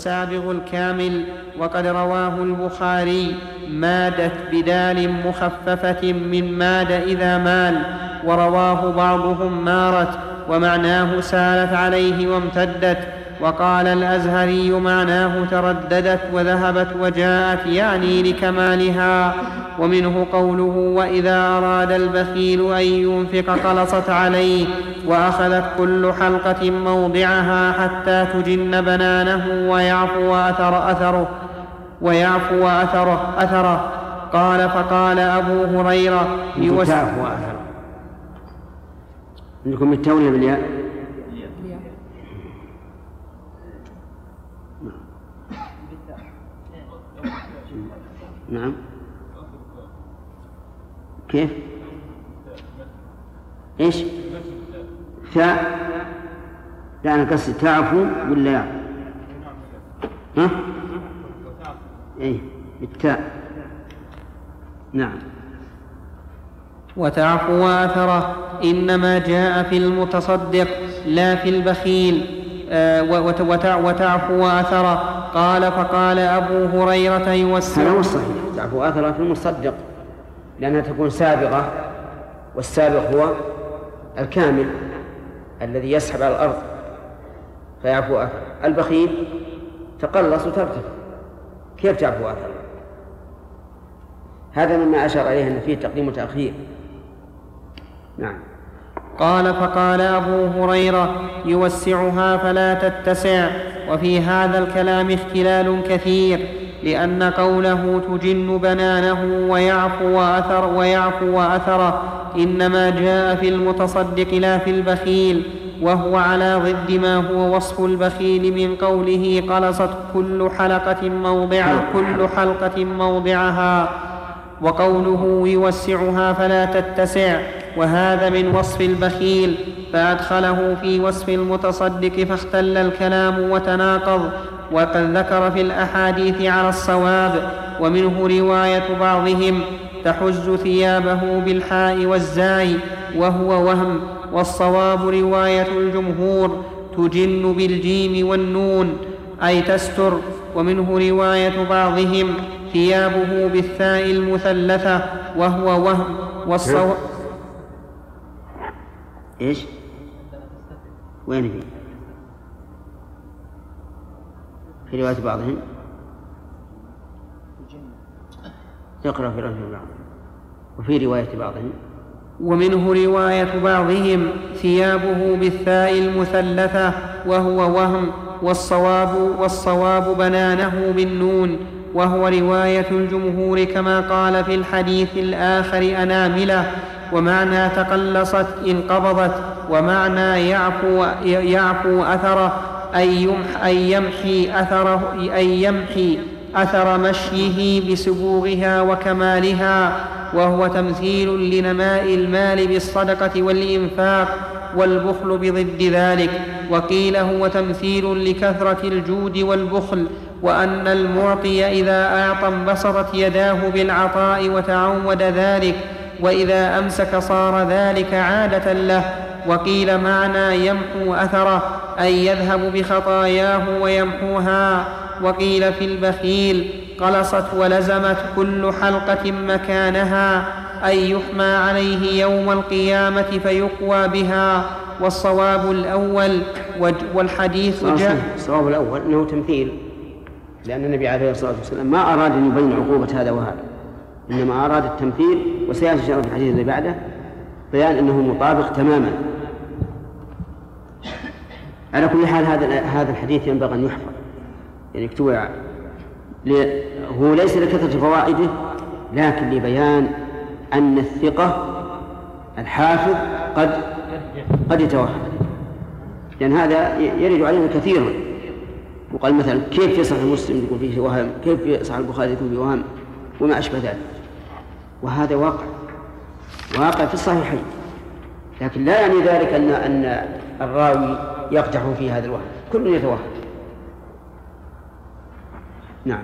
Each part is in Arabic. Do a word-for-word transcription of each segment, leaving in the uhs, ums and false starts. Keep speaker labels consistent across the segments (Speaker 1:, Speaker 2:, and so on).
Speaker 1: والسابغ الكامل. وقد رواه البخاري مادت بدال مخففة من ماد إذا مال، ورواه بعضهم مارت، ومعناه سالت عليه وامتدت. وقال الأزهري معناه ترددت وذهبت وجاءت، يعني لكمالها. ومنه قوله وإذا أراد البخيل أن ينفق قلصت عليه، وأخذت كل حلقة موضعها حتى تجن بنانه ويعفو أثر أثره ويعفو أثره أثره قال فقال أبو هريرة
Speaker 2: يوسف أثره. عندكم التولي بالياء؟ نعم. كيف؟ إيش؟ تاء؟ لا أنا قصدي تعفو ولا يعفو؟ ها؟ إيه بالتاء. نعم.
Speaker 1: وتعفو أثره إنما جاء في المتصدق لا في البخيل. آه وتعفو أثره قال فقال أبو هريرة يوسع.
Speaker 2: هذا هو الصحيح، تعفو أثره في المصدق لأنها تكون سابغة، والسابق هو الكامل الذي يسحب على الأرض فيعفو أثره. البخيل تقلص وترتفع، كيف تعفو أثره؟ هذا مما أشار إليه أن فيه تقديم وتأخير. نعم.
Speaker 1: قال فقال أبو هريرة يوسعها فلا تتسع. وفي هذا الكلام اختلال كثير، لأن قوله تجن بنانه ويعفو أثر ويعفو أثره إنما جاء في المتصدق لا في البخيل، وهو على ضد ما هو وصف البخيل من قوله قلصت كل حلقة موضع كل حلقة موضعها، وقوله يوسعها فلا تتسع، وهذا من وصف البخيل، فأدخله في وصف المتصدق فاختل الكلام وتناقض. وقد ذكر في الأحاديث على الصواب. ومنه رواية بعضهم تحز ثيابه بالحاء والزاي وهو وهم، والصواب رواية الجمهور تجن بالجيم والنون أي تستر. ومنه رواية بعضهم ثيابه بالثاء المثلثة وهو وهم، والصواب
Speaker 2: إيش؟ وين فيه؟ في رواية بعضهم يقرأ في رواية بعضهم وفي رواية بعضهم.
Speaker 1: ومنه رواية بعضهم ثيابه بالثاء المثلثة وهو وهم، والصواب, والصواب بنانه بالنون، وهو رواية الجمهور كما قال في الحديث الآخر أناملة، ومعنى تقلصت انقبضت، ومعنى يعفو, يعفو أثره أي يمحي أثره أي يمحي أثر مشيه بسبوغها وكمالها، وهو تمثيل لنماء المال بالصدقة والإنفاق، والبخل بضد ذلك. وقيل هو تمثيل لكثرة الجود والبخل، وأن المعطي إذا أعطى انبسطت يداه بالعطاء وتعود ذلك، وإذا أمسك صار ذلك عادة له. وقيل معنى يمحو أثره أي يذهب بخطاياه ويمحوها. وقيل في البخيل قلصت ولزمت كل حلقة مكانها أي يحمى عليه يوم القيامة فيقوى بها. والصواب الأول، والحديث جاء
Speaker 2: الصواب الأول أنه تمثيل، لأن النبي عليه الصلاة والسلام ما أراد أن يبين عقوبة هذا وهذا، إنما أراد التمثيل. وسيأتي في الحديث اللي بعده بيان أنه مطابق تماما. على كل حال هذا هذا الحديث ينبغي أن يحفظ، يعني يكتب، هو ليس لكثرة فوائده لكن لبيان أن الثقة الحافظ قد قد يتوهم، لأن هذا يرد علينا كثيرا. وقال مثلا كيف يصح المسلم يكون فيه وهم، كيف يصح البخاري يكون فيه وهم، وما أشبه ذلك. وهذا واقع واقع في الصحيحين، لكن لا يعني ذلك أن أن الراوي يقدح في هذا الوهم، كل يتوهم. نعم.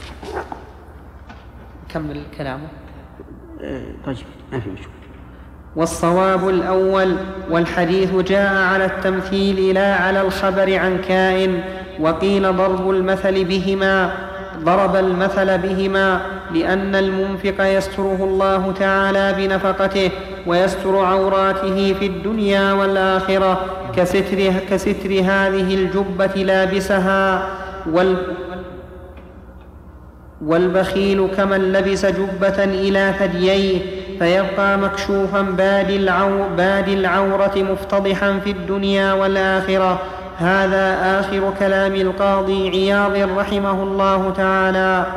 Speaker 1: كمل كلامه.
Speaker 2: طيب ما في مشكلة.
Speaker 1: والصواب الأول، والحديث جاء على التمثيل لا على الخبر عن كائن. وقيل ضرب المثل بهما ضرب المثل بهما لأن المنفق يستره الله تعالى بنفقته ويستر عوراته في الدنيا والآخرة كستر, كستر هذه الجبة لابسها، وال والبخيل كمن لبس جبة إلى ثدييه فيبقى مكشوفا بادي, العو بادي العورة مفتضحا في الدنيا والآخرة. هذا آخر كلام القاضي عياض رحمه الله تعالى.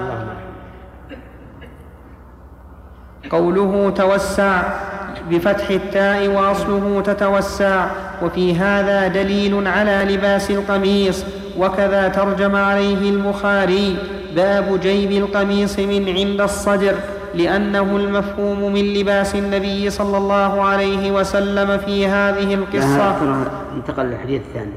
Speaker 1: قوله توسع بفتح التاء وأصله تتوسع، وفي هذا دليل على لباس القميص. وكذا ترجم عليه البخاري باب جيب القميص من عند الصدر، لأنه المفهوم من لباس النبي صلى الله عليه وسلم في هذه القصة.
Speaker 2: انتقل للحديث الثاني.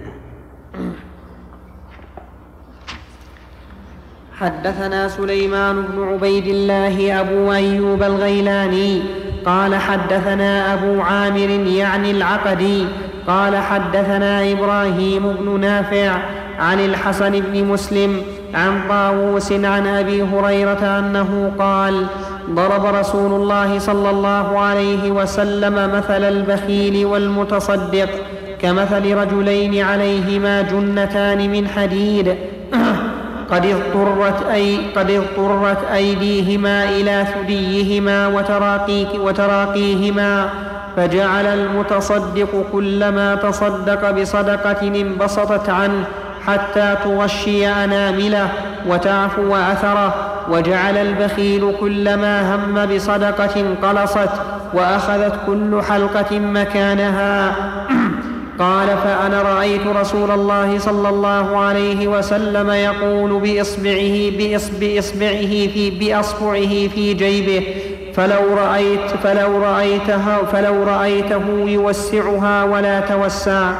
Speaker 1: حدثنا سليمان بن عبيد الله أبو أيوب الغيلاني قال حدثنا أبو عامر يعني العقدي قال حدثنا إبراهيم بن نافع عن الحسن بن مسلم عن طاووس عن أبي هريرة أنه قال: ضرب رسول الله صلى الله عليه وسلم مثل البخيل والمتصدق كمثل رجلين عليهما جنتان من حديد قد اضطرت, أي قد اضطرت أيديهما إلى ثديهما وتراقيك وتراقيهما، فجعل المتصدق كلما تصدق بصدقة انبسطت عنه حتى تغشي أنامله وتعفو أثره، وجعل البخيل كلما هم بصدقة انقلصت وأخذت كل حلقة مكانها. قال: فأنا رأيت رسول الله صلى الله عليه وسلم يقول بإصبعه, بإصبعه, في, بأصبعه في جيبه فلو, رأيت فلو, رأيتها فلو رأيته يوسعها ولا توسع.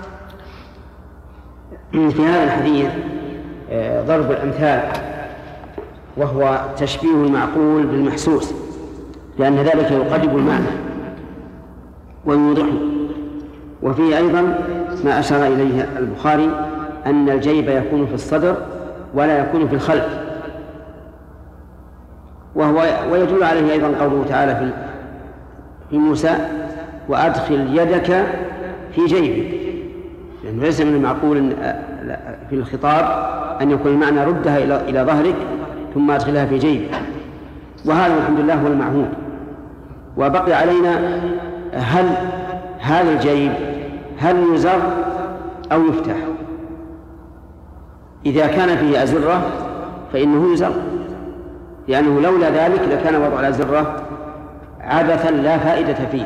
Speaker 2: في هذا الحديث ضرب الأمثال، وهو تشبيه المعقول بالمحسوس، لأن ذلك يقرب المعنى ويوضحه. وفيه أيضا ما أشار إليه البخاري أن الجيب يكون في الصدر ولا يكون في الخلف، وهو ويدل عليه أيضا قوله تعالى في موسى: وأدخل يدك في جيبك، لأنه ليس من المعقول في الخطاب أن يكون المعنى ردها إلى ظهرك ثم أدخلها في جيبك، وهذا الحمد لله هو المعهود. وبقي علينا هل هذا الجيب هل يزر أو يفتح؟ إذا كان فيه أزرة فإنه يزر، لأنه لولا ذلك لكان وضع الأزرة عبثا لا فائدة فيه.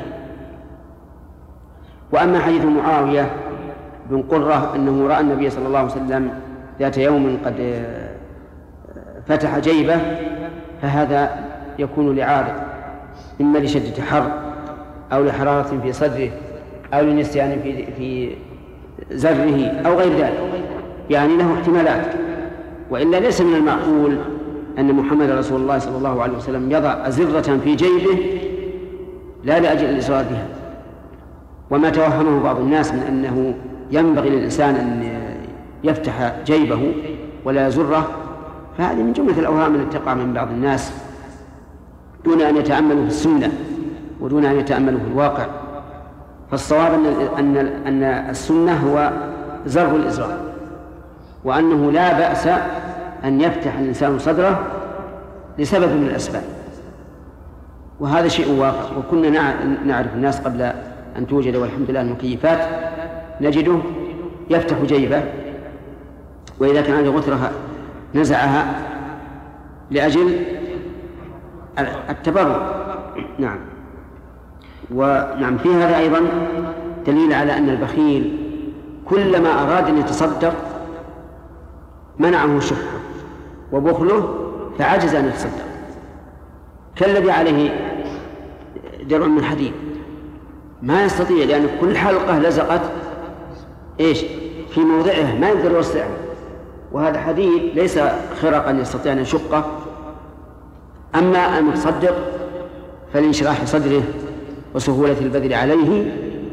Speaker 2: وأما حديث معاوية بن قرة أنه رأى النبي صلى الله عليه وسلم ذات يوم قد فتح جيبه، فهذا يكون لعارض، إما لشدة حر أو لحرارة في صدره أو لنسيان في في زره أو غير ذلك، يعني له احتمالات. وإلا ليس من المعقول أن محمد رسول الله صلى الله عليه وسلم يضع أزرة في جيبه لا لأجل الإصرار بها. وما توهمه بعض الناس من أنه ينبغي للإنسان أن يفتح جيبه ولا يزره، فهذه من جملة الأوهام التي تقع من بعض الناس دون أن يتأملوا في السنة ودون أن يتأملوا في الواقع. فالصواب أن أن السنة هو زر الإزرار، وأنه لا بأس أن يفتح الإنسان صدره لسبب من الأسباب، وهذا شيء واقع. وكنا نعرف الناس قبل أن توجد والحمد لله المكيفات نجده يفتح جيبه، وإذا كان عنده غثرة نزعها لأجل التبرع. نعم. ونعم في هذا أيضا دليل على أن البخيل كلما أراد أن يتصدق منعه شحه وبخله فعجز أن يتصدق، كالذي عليه درع من حديد ما يستطيع، لأن كل حلقة لزقت إيش في موضعها ما يقدر يوسعها، وهذا حديد ليس خرقا يستطيع أن يشقه. أما المتصدق فلانشراح صدره وسهولة البذل عليه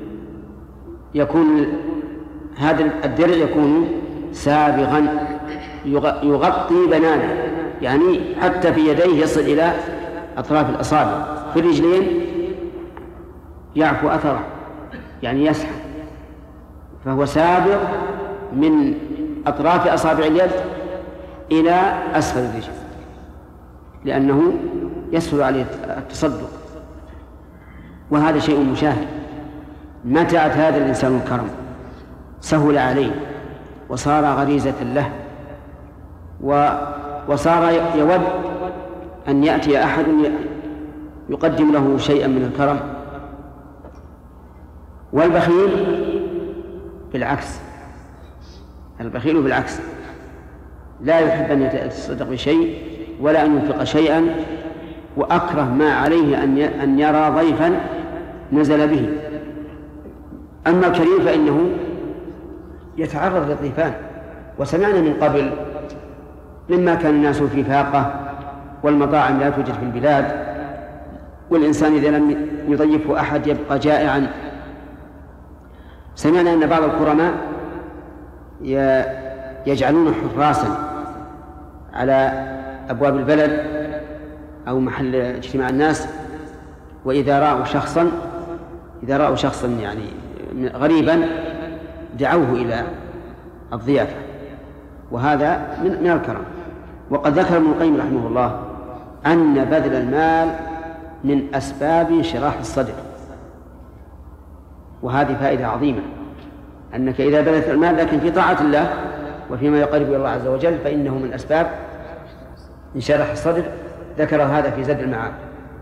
Speaker 2: يكون هذا الدرع يكون سابغا يغطي بنانه، يعني حتى في يديه يصل إلى أطراف الأصابع، في الرجلين يعفو أثره يعني يسحب، فهو سابغ من أطراف أصابع اليد إلى أسفل الرجل لأنه يسهل عليه التصدق، وهذا شيء مشاهد. متى أتى هذا الإنسان الكرم سهل عليه وصار غريزة له وصار يود أن يأتي أحد يقدم له شيئا من الكرم. والبخيل بالعكس، البخيل بالعكس لا يحب أن يتصدق بشيء ولا أن ينفق شيئا، وأكره ما عليه أن يرى ضيفا نزل به. أما الكريم فإنه يتعرض للضيفان، وسمعنا من قبل لما كان الناس في فاقة والمطاعم لا توجد في البلاد، والإنسان إذا لم يضيفه أحد يبقى جائعا. سمعنا أن بعض الكرماء يجعلون حراسا على أبواب البلد أو محل اجتماع الناس، وإذا رأوا شخصا إذا رأوا شخصا يعني غريبا دعوه إلى الضيافة، وهذا من الكرم. وقد ذكر ابن القيم رحمه الله أن بذل المال من أسباب انشراح الصدر، وهذه فائدة عظيمة، أنك إذا بذلت المال لكن في طاعة الله وفيما يقرب إلى الله عز وجل فإنه من أسباب انشراح الصدر. ذكر هذا في زاد المعاد.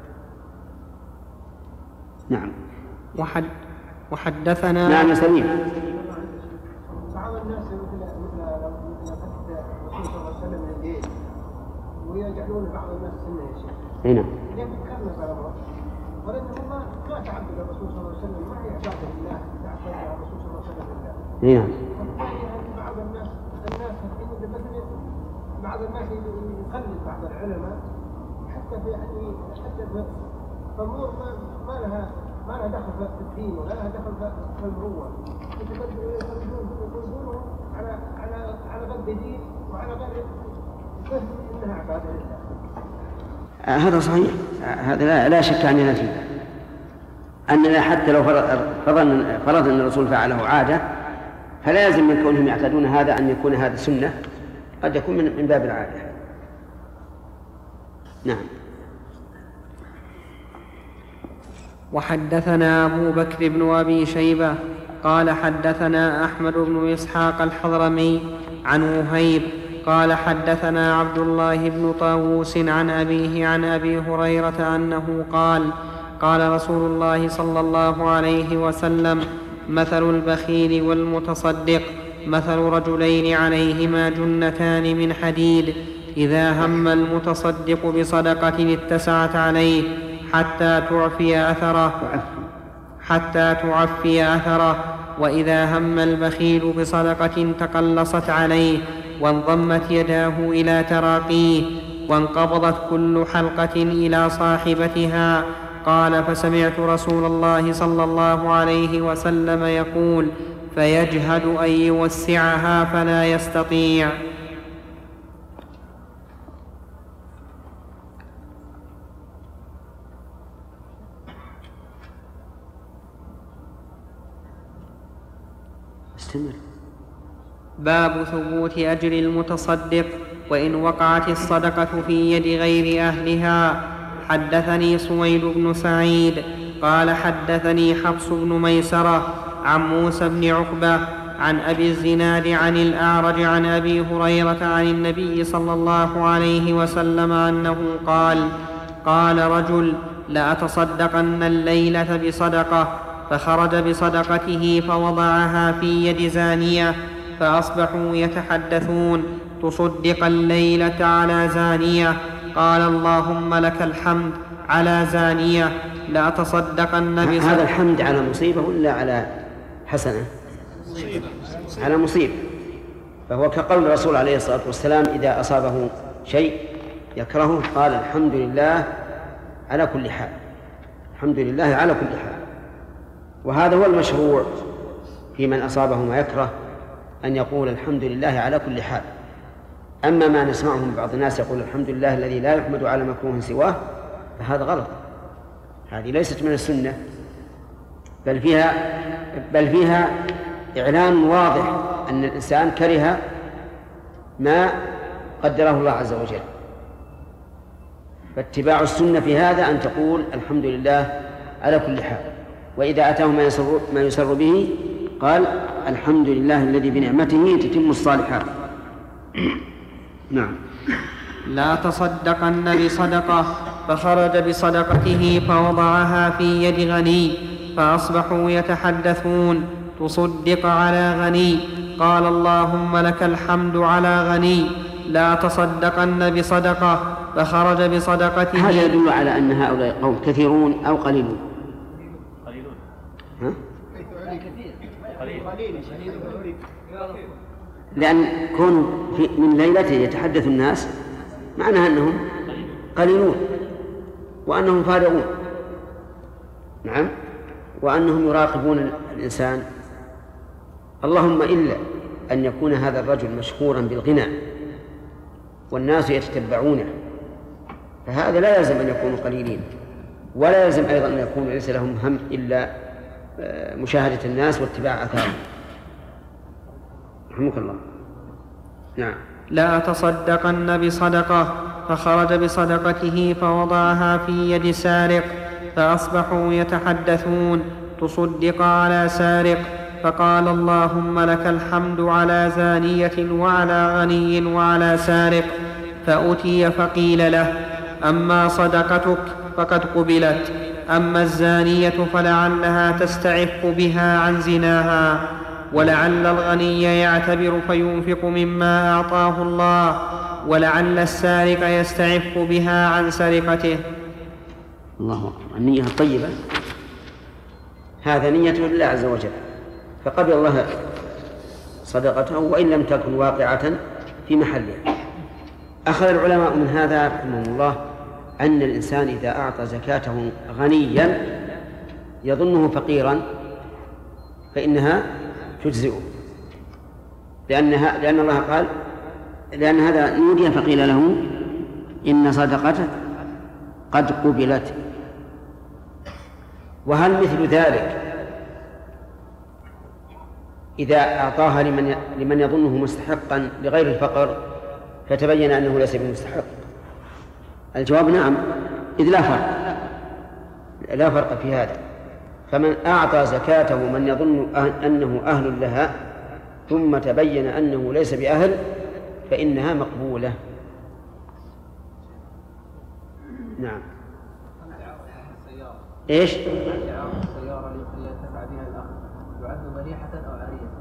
Speaker 2: نعم.
Speaker 1: وحد وحدثنا
Speaker 2: نعم سليم.
Speaker 3: بعض الناس مثل مثل الرسول صلى الله عليه وسلم من الدين ويجعلون بعض الناس سنة يا شيخ.
Speaker 2: اي نعم.
Speaker 3: لأن ذكرنا على الله ولأنه الله ما تعبد الرسول صلى الله عليه وسلم، ما هي عبادة الله تعبد الرسول صلى الله عليه وسلم لله.
Speaker 2: اي نعم.
Speaker 3: بعض الناس الناس مثل بعض الناس يقلد بعض العلماء حتى في يعني حتى في أمور ما ما لها ما لها دخل في الدين ولا لها دخل في المروءة، يقولون على على على غير دين وعلى غير فهم انها عبادة لله.
Speaker 2: هذا صحيح، هذا لا, لا شك عننا فيه، أننا حتى لو فرضنا فرض أن الرسول فعله عادة فلا يلزم من كونهم يعتادون هذا أن يكون هذا سنة، قد يكون من باب العادة. نعم.
Speaker 1: وحدثنا أبو بكر بن أبي شيبة قال حدثنا أحمد بن إسحاق الحضرمي عن وهيب قال حدثنا عبد الله بن طاووس عن أبيه عن أبي هريرة أنه قال قال رسول الله صلى الله عليه وسلم مثل البخيل والمتصدق مثل رجلين عليهما جنتان من حديد إذا هم المتصدق بصدقة اتسعت عليه حتى تعفي أثره حتى تعفي أثره وإذا هم البخيل بصدقة تقلصت عليه وانضمت يداه إلى تراقيه وانقبضت كل حلقة إلى صاحبتها. قال فسمعت رسول الله صلى الله عليه وسلم يقول فيجهد أن يوسعها فلا يستطيع.
Speaker 2: استمر.
Speaker 1: باب ثبوت أجر المتصدق وإن وقعت الصدقة في يد غير أهلها. حدثني سويد بن سعيد قال حدثني حفص بن ميسرة عن موسى بن عقبة عن أبي الزناد عن الأعرج عن أبي هريرة عن النبي صلى الله عليه وسلم أنه قال قال رجل لأتصدقن الليلة بصدقة، فخرج بصدقته فوضعها في يد زانية فأصبحوا يتحدثون تصدق الليلة على زانية. قال اللهم لك الحمد على زانية لأتصدقن بصدقة.
Speaker 2: هذا الحمد على مصيبة ولا على حسنة؟ على مصيبة، فهو كقول الرسول عليه الصلاة والسلام إذا أصابه شيء يكرهه قال الحمد لله على كل حال، الحمد لله على كل حال. وهذا هو المشروع في من أصابه ما يكره، أن يقول الحمد لله على كل حال. أما ما نسمعه من بعض الناس يقول الحمد لله الذي لا يحمد على مكروه سواه، فهذا غلط، هذه ليست من السنة، بل فيها بل فيها إعلان واضح أن الإنسان كره ما قدره الله عز وجل. فاتباع السنة في هذا أن تقول الحمد لله على كل حال، وإذا أتاه ما يسر, ما يسر به قال الحمد لله الذي بنعمته تتم الصالحات. نعم.
Speaker 1: لا تصدقن بصدقة فخرج بصدقته فوضعها في يد غني فأصبحوا يتحدثون تصدق على غني، قال اللهم لك الحمد على غني. لا تصدقن بصدقة فخرج بصدقته.
Speaker 2: هذا يدل على أن هؤلاء قوم كثيرون أو قليلون.
Speaker 4: قليلون.
Speaker 2: ها؟
Speaker 4: قليل.
Speaker 2: لأن كون من ليلته يتحدث الناس معناها أنهم قليلون وأنهم فارغون. نعم. وأنهم يراقبون الإنسان. اللهم إلا أن يكون هذا الرجل مشهورا بالغنى والناس يتتبعونه، فهذا لا يلزم أن يكونوا قليلين، ولا يلزم أيضا أن يكون ليس لهم هم إلا مشاهدة الناس واتباع أثارهم. رحمك الله. نعم.
Speaker 1: لا تصدقن بصدقة فخرج بصدقته فوضعها في يد سارق فأصبحوا يتحدثون تصدق على سارق، فقال اللهم لك الحمد على زانية وعلى غني وعلى سارق. فأتي فقيل له أما صدقتك فقد قبلت، أما الزانية فلعلها تستعف بها عن زناها، ولعل الغني يعتبر فينفق مما أعطاه الله، ولعل السارق يستعف بها عن سرقته.
Speaker 2: الله أكبر. النية الطيبة هذا نية لله عز وجل، فقبل الله صدقته وإن لم تكن واقعة في محلها. أخذ العلماء من هذا رحمهم الله أن الإنسان إذا أعطى زكاته غنيا يظنه فقيرا فإنها تجزئه، لأنها لأن الله قال لأن هذا نودي فقيل له إن صدقتك قد قبلت. وهل مثل ذلك إذا أعطاها لمن لمن يظنه مستحقا لغير الفقر فتبين أنه ليس بمستحق؟ الجواب نعم، إذ لا فرق لا فرق في هذا. فمن أعطى زكاته من يظن أنه أهل لها ثم تبين أنه ليس بأهل فإنها مقبولة. نعم. إيش؟
Speaker 4: السيارة التي ينتفع بها الأخ يعد ذبيحة أو عارية؟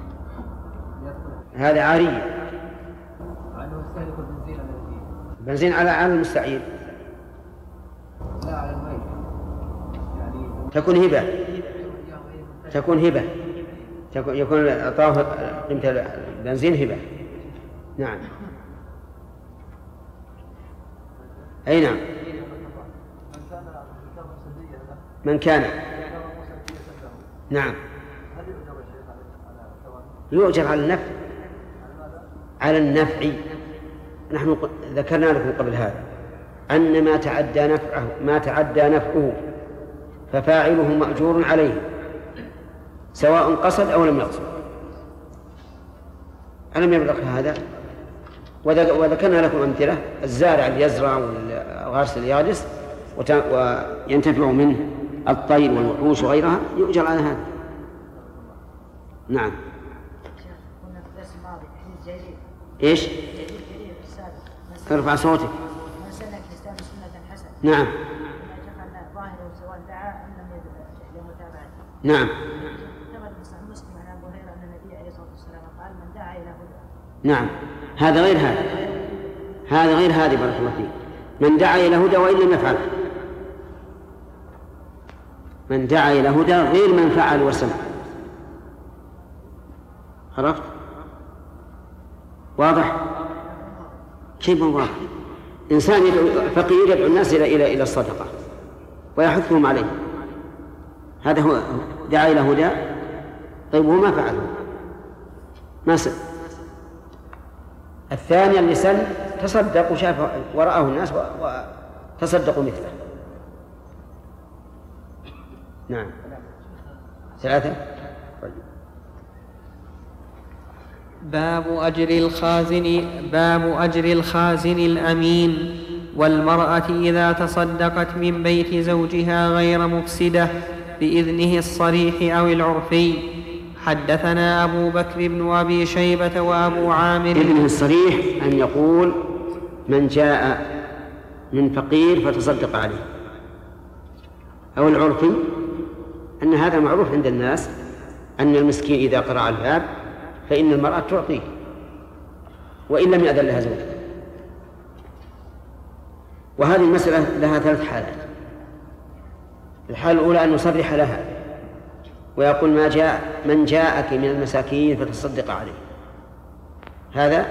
Speaker 2: هذا عارية.
Speaker 4: عنه يستهلك البنزين الذي
Speaker 2: بنزين على على المستعير.
Speaker 4: لا على الميت يعني
Speaker 2: تكون هبة تكون هبة تكون يكون أعطاه قيمة البنزين هبة. نعم. أي نعم. من كان نعم يؤجر على النفع على النفع. نحن ذكرنا لكم قبل هذا أن ما تعدى نفعه ما تعدى نفعه ففاعله مأجور عليه سواء قصد أو لم يقصد. ألم يبلغ هذا؟ وذكرنا لكم أمثلة: الزارع اللي يزرع والغارس اللي يغرس وينتفع منه الطير والوحوش وغيرها يؤجر على هذا. نعم. إيش؟ ارفع صوتك. نعم. نعم. نعم. هذا غير هذا هذا غير هذا بارك الله فيك. من دعا إلى هدى وإن لم يفعل، من دعا إلى هدى غير من فعل وسمع. عرفت؟ واضح؟ كيف واضح؟ إنسان يدعو فقير يدعو الناس إلى إلى إلى الصدقة ويحثهم عليه. هذا هو دعا إلى هدى. طيب هو ما فعله، ما سأل. الثاني اللي سن تصدق وشاف ورآه الناس وتصدقوا مثله. نعم. ثلاثة.
Speaker 1: باب أجر الخازن باب أجر الخازن الأمين والمرأة إذا تصدقت من بيت زوجها غير مفسدة بإذنه الصريح أو العرفي. حدثنا أبو بكر بن أبي شيبة وأبو عامر.
Speaker 2: إذنه الصريح أن يقول من جاء من فقير فتصدق عليه، أو العرفي أن هذا معروف عند الناس أن المسكين إذا قرع الباب فإن المرأة تعطيه وإن لم يأذن لها زوجها. وهذه المسألة لها ثلاث حالات. الحالة الأولى أن يصرح لها ويقول ما جاء من جاءك من المساكين فتصدق عليه، هذا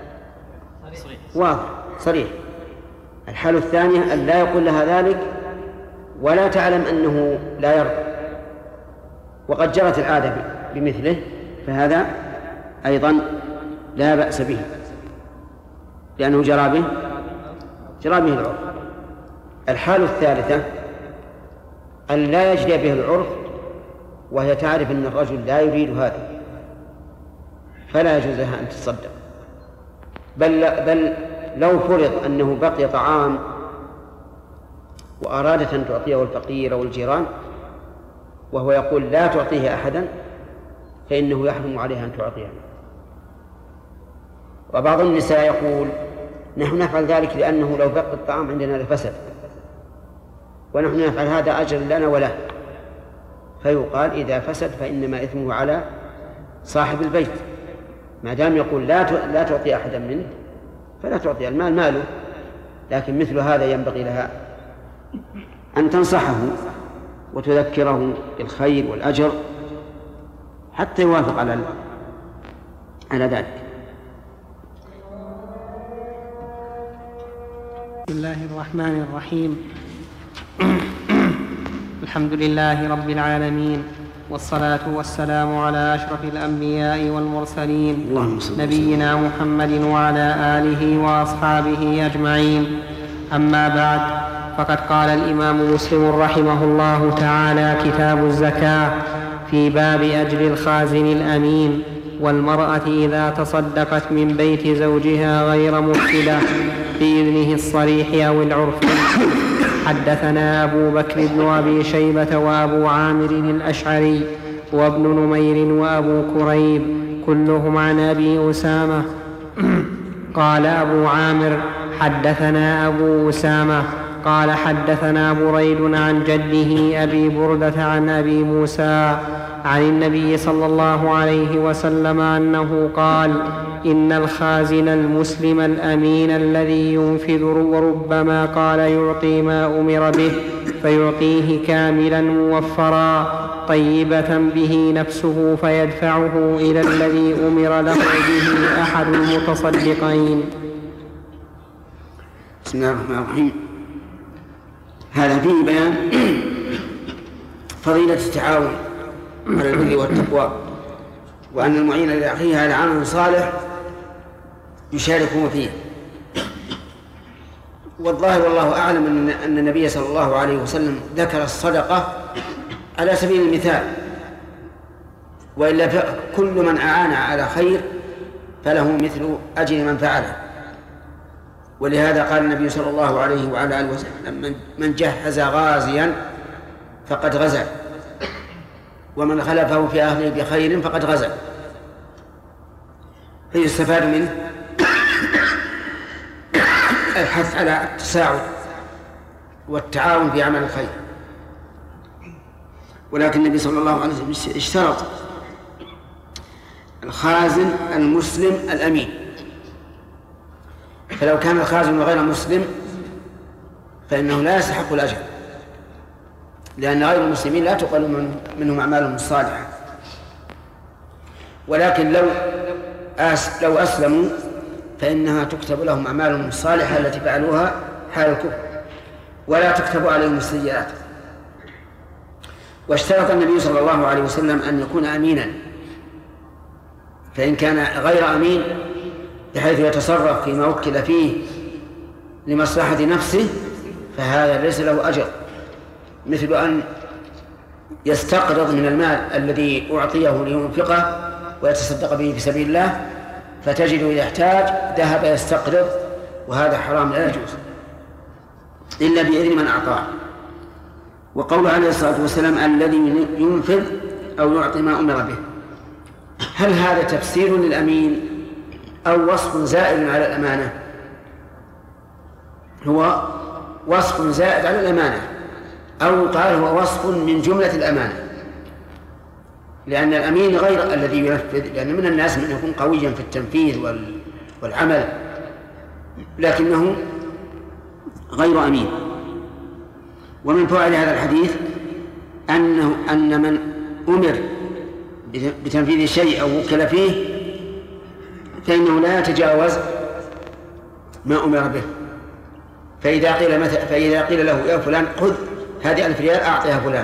Speaker 2: واضح صريح. الحالة الثانية أن لا يقول لها ذلك ولا تعلم أنه لا يرضى وقد جرت العادة بمثله، فهذا أيضا لا بأس به لأنه جرى به جرى به العرف. الحالة الثالثة أن لا يجري به العرف وهي تعرف أن الرجل لا يريد هذا فلا يجوز لها أن تصدق، بل, بل لو فرض أنه بقي طعام وأرادت أن تعطيه الفقير أو الجيران وهو يقول لا تعطيه أحدا فإنه يحرم عليها أن تعطيه. وبعض النساء يقول نحن نفعل ذلك لأنه لو بقي الطعام عندنا لفسد ونحن نفعل هذا أجر لنا وله، فيقال إذا فسد فإنما إثمه على صاحب البيت، ما دام يقول لا لا تعطي أحدا منه فلا تعطي، المال ماله. لكن مثل هذا ينبغي لها أن تنصحه وتذكره بالخير والأجر حتى يوافق على على ذلك.
Speaker 1: بسم الله الرحمن الرحيم. الحمد لله رب العالمين، والصلاة والسلام على أشرف الأنبياء والمرسلين نبينا محمد وعلى آله وأصحابه أجمعين. أما بعد، فقد قال الإمام مسلم رحمه الله تعالى كتاب الزكاة في باب أجر الخازن الأمين والمرأة إذا تصدقت من بيت زوجها غير مفسدة بإذنه الصريح أو العرفي. حدثنا أبو بكر بن أبي شيبة وأبو عامر الأشعري وابن نمير وأبو كريب كلهم عن أبي أسامة. قال أبو عامر حدثنا أبو أسامة قال حدثنا بريد عن جده أبي بردة عن أبي موسى عن النبي صلى الله عليه وسلم أنه قال إن الخازن المسلم الأمين الذي ينفذ وربما قال يعطي ما أمر به فيعطيه كاملا موفرا طيبة به نفسه فيدفعه إلى الذي أمر له به أحد المتصدقين.
Speaker 2: بسم الله الرحمن الرحيم. هذا فيه بيان فضيلة التعاون على البر والتقوى، وأن المعين لأخيه على عمل صالح يشاركه فيه. والظاهر والله أعلم أن النبي صلى الله عليه وسلم ذكر الصدقة على سبيل المثال، وإلا كل من أعان على خير فله مثل أجر من فعله. ولهذا قال النبي صلى الله عليه وعلى آله وسلم من جهز غازيا فقد غزا، ومن خلفه في أهله بخير فقد غزا. فيستفاد منه الحث على التساعد والتعاون في عمل الخير. ولكن النبي صلى الله عليه وسلم اشترط الخازن المسلم الأمين، فلو كان الخازن غير مسلم فإنه لا يستحق الأجر، لأن غير المسلمين لا تقبل منهم أعمالهم الصالحة. ولكن لو أس لو أسلموا فإنها تكتب لهم أعمالهم الصالحة التي فعلوها حال الكفر، ولا تكتب عليهم السيئات. واشترط النبي صلى الله عليه وسلم أن يكون أمينا، فإن كان غير أمين بحيث يتصرف فيما وكل فيه لمصلحة نفسه فهذا ليس له أجر، مثل أن يستقرض من المال الذي أعطيه لينفقه ويتصدق به في سبيل الله، فتجد إذا احتاج ذهب يستقرض، وهذا حرام لا يجوز إلا بإذن من أعطاه. وقوله عليه الصلاة والسلام الذي ينفذ أو يعطي ما أمر به، هل هذا تفسير للأمين أو وصف زائد على الأمانة؟ هو وصف زائد على الأمانة، أو قال هو وصف من جملة الأمانة، لأن الأمين غير الذي ينفذ، لأن من الناس من يكون قويا في التنفيذ والعمل لكنه غير أمين. ومن فوائد هذا الحديث أنه أن من أمر بتنفيذ شيء أو وكل فيه فإنه لا يتجاوز ما أمر به. فإذا قيل مثلا فإذا قيل له يا فلان خذ هذه ألف ريال أعطيها فلانا،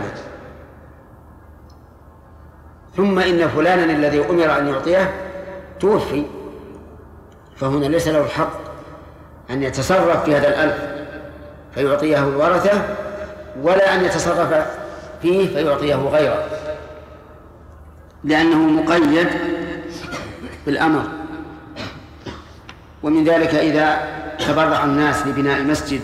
Speaker 2: ثم إن فلانا الذي أمر أن يعطيه توفي، فهنا ليس له الحق أن يتصرف في هذا الألف فيعطيه الورثة، ولا أن يتصرف فيه فيعطيه غيره، لأنه مقيد بالأمر. ومن ذلك إذا تبرع الناس لبناء مسجد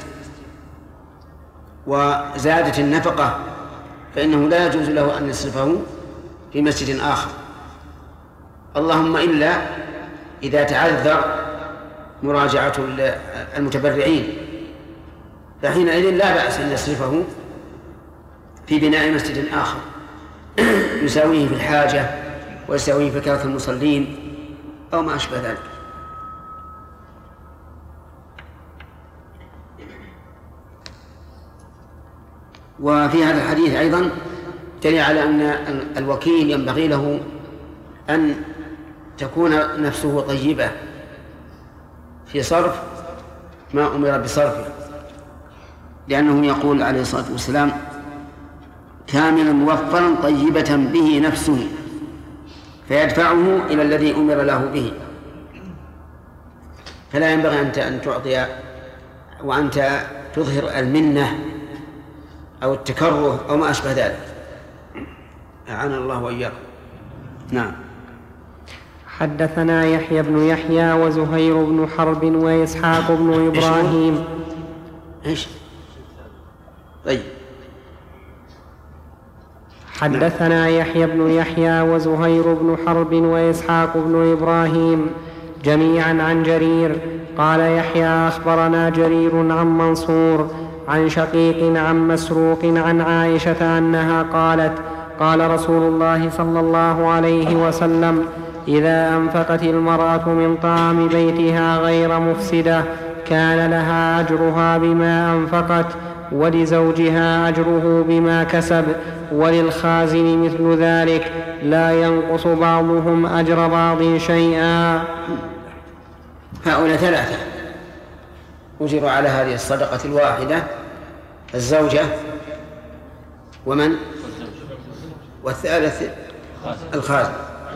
Speaker 2: وزادت النفقة فإنه لا يجوز له أن يصرفه في مسجد آخر، اللهم إلا إذا تعذر مراجعة المتبرعين، فحينئذ لا بأس أن يصرفه في بناء مسجد آخر يساويه في الحاجة ويساويه في كثرة المصلين أو ما أشبه ذلك. وفي هذا الحديث أيضا دليل على أن الوكيل ينبغي له أن تكون نفسه طيبة في صرف ما أمر بصرفه، لأنه يقول عليه الصلاة والسلام كاملا موفرا طيبة به نفسه فيدفعه إلى الذي أمر له به، فلا ينبغي أنت أن تعطي وأنت تظهر المنة أو التكره أو ما أشبه ذلك. أعان الله وإياكم. نعم.
Speaker 1: حدثنا يحيى بن يحيى وزهير بن حرب وإسحاق بن إبراهيم.
Speaker 2: إيش؟ طيب.
Speaker 1: حدثنا يحيى بن يحيى وزهير بن حرب وإسحاق بن إبراهيم جميعا عن جرير قال يحيى أخبرنا جرير عن منصور عن شقيق عن مسروق عن عائشة أنها قالت قال رسول الله صلى الله عليه وسلم إذا أنفقت المرأة من طعام بيتها غير مفسدة كان لها أجرها بما أنفقت ولزوجها أجره بما كسب وللخازن مثل ذلك لا ينقص بعضهم أجر بعض شيئا.
Speaker 2: هؤلاء ثلاثة أجروا على هذه الصدقة الواحدة: الزوجة ومن والثالث الخازن.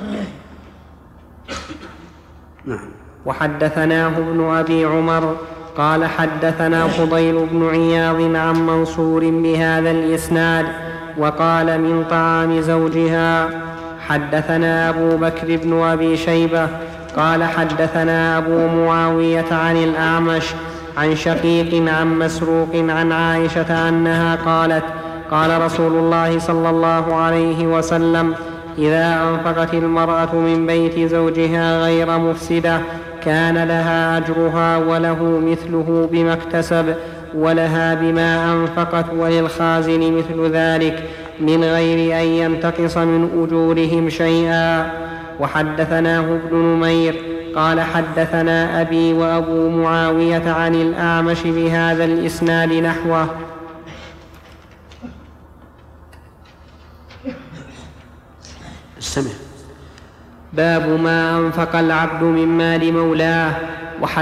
Speaker 2: نعم.
Speaker 1: وحدثناه ابن أبي عمر قال حدثنا فضيل بن عياض عن منصور بهذا الإسناد وقال من طعام زوجها. حدثنا أبو بكر بن أبي شيبة قال حدثنا أبو معاوية عن الأعمش عن شقيق عن مسروق عن عائشة أنها قالت قال رسول الله صلى الله عليه وسلم إذا أنفقت المرأة من بيت زوجها غير مفسدة كان لها أجرها وله مثله بما اكتسب ولها بما أنفقت وللخازن مثل ذلك من غير أن ينتقص من أجورهم شيئا. وحدثناه ابن نمير قال حدثنا أبي وأبو معاوية عن الأعمش بهذا الإسناد نحوه.
Speaker 2: السمع.
Speaker 1: باب ما أنفق العبد من مال مولاه.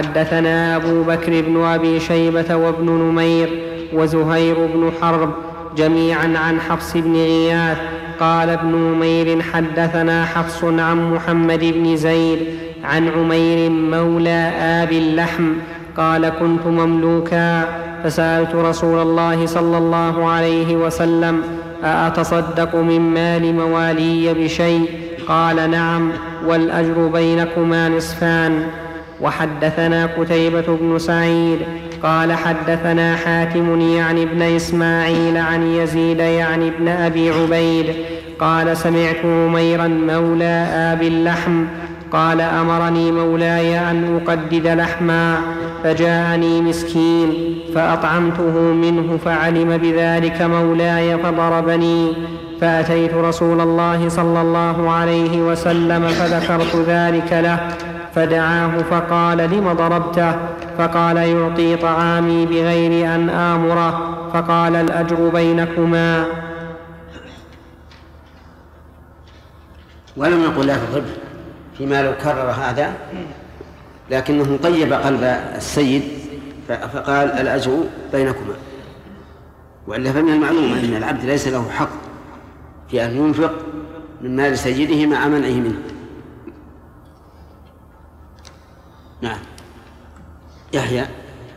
Speaker 1: وحدثنا أبو بكر بن أبي شيبة وابن نمير وزهير بن حرب جميعا عن حفص بن غياث. قال ابن نمير حدثنا حفص عن محمد بن زيد عن عمير مولى آبي اللحم قال كنت مملوكا فسألت رسول الله صلى الله عليه وسلم أأتصدق من مال موالي بشيء؟ قال نعم والأجر بينكما نصفان. وحدثنا قتيبة بن سعيد قال حدثنا حاتم يعني ابن إسماعيل عن يزيد يعني ابن أبي عبيد قال سمعت عميرا مولى آبي اللحم قال أمرني مولاي أن أقدد لحما فجاءني مسكين فأطعمته منه فعلم بذلك مولاي فضربني فأتيت رسول الله صلى الله عليه وسلم فذكرت ذلك له فدعاه فقال لم ضربته؟ فقال يعطي طعامي بغير أن آمره. فقال الأجر بينكما.
Speaker 2: ولم يقل لا تضربه فيما لو كرر هذا، لكنه طيب قلب السيد فقال الأجر بينكما. وإلا فمن المعلوم أن العبد ليس له حق في أن ينفق من مال سيده مع منعه منه. نعم. يحيى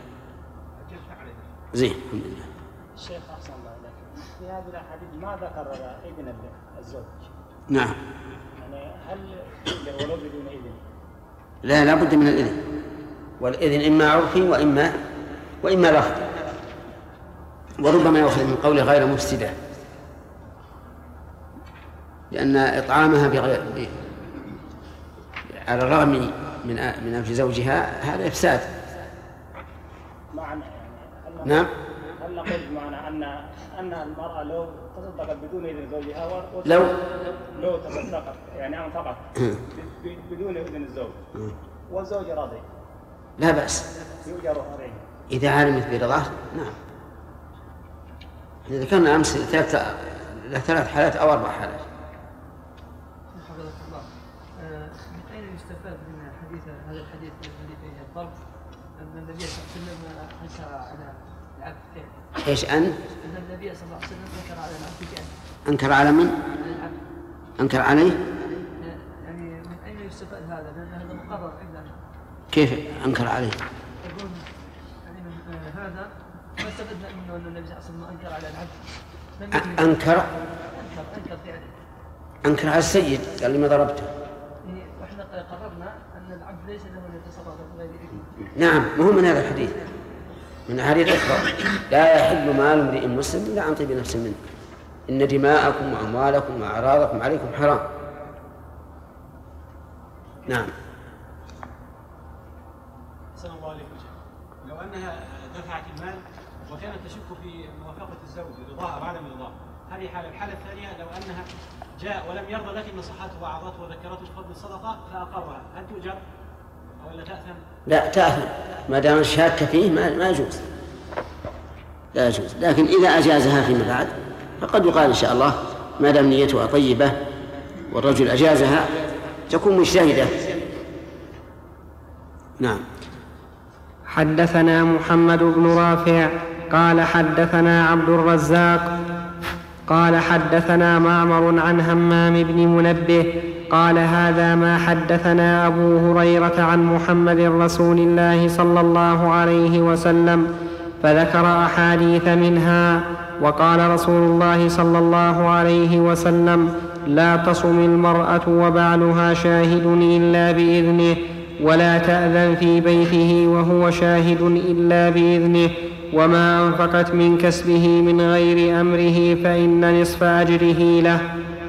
Speaker 2: زين. الحمد لله.
Speaker 5: الشيخ أحسن الله إليك. في هذه الأحاديث ما ذكر إذن الزوج.
Speaker 2: نعم.
Speaker 5: يعني هل ولو بدون إذن؟
Speaker 2: لا لا بد من الإذن، والإذن إما عرفي وإما وإما لفظي، وربما يأخذ من قول غير مفسدة، لأن إطعامها بغير على الرغم من من أنف زوجها هذا إفساد.
Speaker 5: معنى يعني
Speaker 2: نعم.
Speaker 5: هل نقول بمعنى أن أن المرأة لو تصدقت بدون إذن زوجها
Speaker 2: لو
Speaker 5: لو تصدقت يعني أنفقت بدون إذن الزوج والزوج راضي
Speaker 2: لا بأس
Speaker 5: يؤجر عليه
Speaker 2: إذا علمت برضاه. نعم. إذا كان أمس ثلاث ثلاث حالات أو أربع حالات.
Speaker 6: حفظك الله. من أين يستفاد من حديث هذا الحديث الذي فيه الضرب أن النبي صلى الله عليه وسلم أنكر على العبد فعل؟
Speaker 2: إيش أن؟
Speaker 6: أن النبي صلى الله عليه وسلم أنكر على العبد فعل.
Speaker 2: أنكر على من؟
Speaker 6: على العبد.
Speaker 2: أنكر عليه؟
Speaker 6: يعني من أين يستفاد هذا؟ لأن هذا مقرر عندنا.
Speaker 2: كيف أنكر عليه؟
Speaker 6: يقول يعني من هذا ما استفدنا منه أن النبي صلى الله عليه وسلم أنكر على العبد.
Speaker 2: أنكر
Speaker 6: أنكر أنكر فعله.
Speaker 2: أنكر على السيد قال لي ما ضربته.
Speaker 6: وإحنا قررنا أن العبد ليس له أن يتصرف بغير إذن.
Speaker 2: نعم، مهم من هذا الحديث، من أحاديث أخرى. لا يحل مال امرئ مسلم إلا عن طيب نفس منه، إن دماءكم وأموالكم وأعراضكم عليكم حرام. نعم.
Speaker 7: أحسن الله عليكم. لو أنها دفعت المال وكانت تشك في موافقة الزوج رضاها بعدم رضاه، هذه حالة. الحالة الثانية لو أنها جاء ولم يرضى لكن نصحته وعظته وذكرته بفضل الصدقة فأقرها، هل تؤجر أو لا تأثم؟
Speaker 2: لا تأثم، ما دام شاك فيه ما ما يجوز، لا يجوز. لكن إذا أجازها فيما بعد فقد يقال إن شاء الله ما دام نيتها طيبة والرجل أجازها تكون مجتهدة. نعم.
Speaker 1: حدثنا محمد بن رافع قال حدثنا عبد الرزاق قال حدثنا معمر عن همام بن منبه قال هذا ما حدثنا أبو هريرة عن محمد رسول الله صلى الله عليه وسلم، فذكر أحاديث منها. وقال رسول الله صلى الله عليه وسلم لا تصم المرأة وبعلها شاهد إلا بإذنه، ولا تأذن في بيته وهو شاهد إلا بإذنه، وما أنفقت من كسبه من غير أمره فإن نصف أجره له.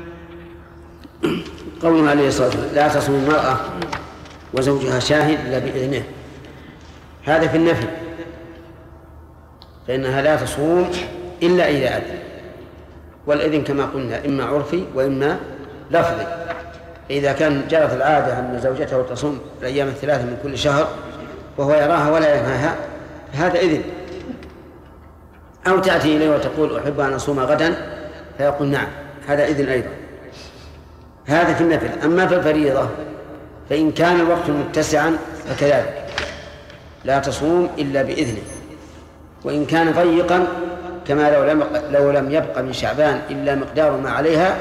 Speaker 2: قوله عليه الصلاة والسلام لا تصم المرأة وزوجها شاهد إلا بإذنه، هذا في النفي، فإنها لا تصوم إلا إذا أذن، والإذن كما قلنا إما عرفي وإما لفظي. إذا كان جرت العادة أن زوجته تصوم الأيام الثلاثة من كل شهر وهو يراها ولا ينهاها فهذا إذن، أو تأتي إليه وتقول أحب أن أصوم غدا فيقول نعم، هذا إذن أيضا. هذا في النفل. أما في الفريضة فإن كان الوقت متسعا فكذلك لا تصوم إلا بإذنه، وإن كان ضيقا كما لو لم لو لم يبق من شعبان إلا مقدار ما عليها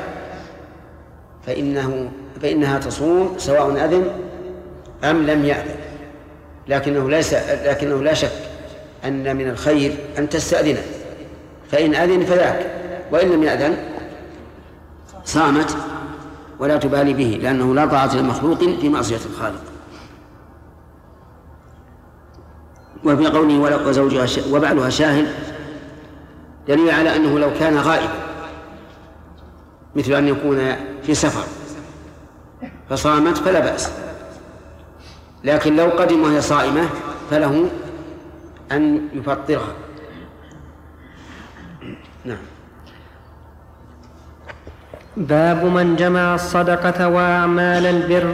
Speaker 2: فإنه فإنها تصوم سواء أذن أم لم يأذن. لكنه ليس لكنه لا شك أن من الخير أن تستأذن، فإن أذن فذاك، وإن لم يأذن صامت ولا تبالي به، لأنه لا طاعة لمخلوق في معصية الخالق. وفي قوله وزوجها وبعلها شاهد دليل على أنه لو كان غائبا، مثل أن يكون في سفر فصامت فلا بأس، لكن لو قدم وهي صائمة فله أن يفطرها. نعم.
Speaker 1: باب من جمع الصدقة وأعمال البر.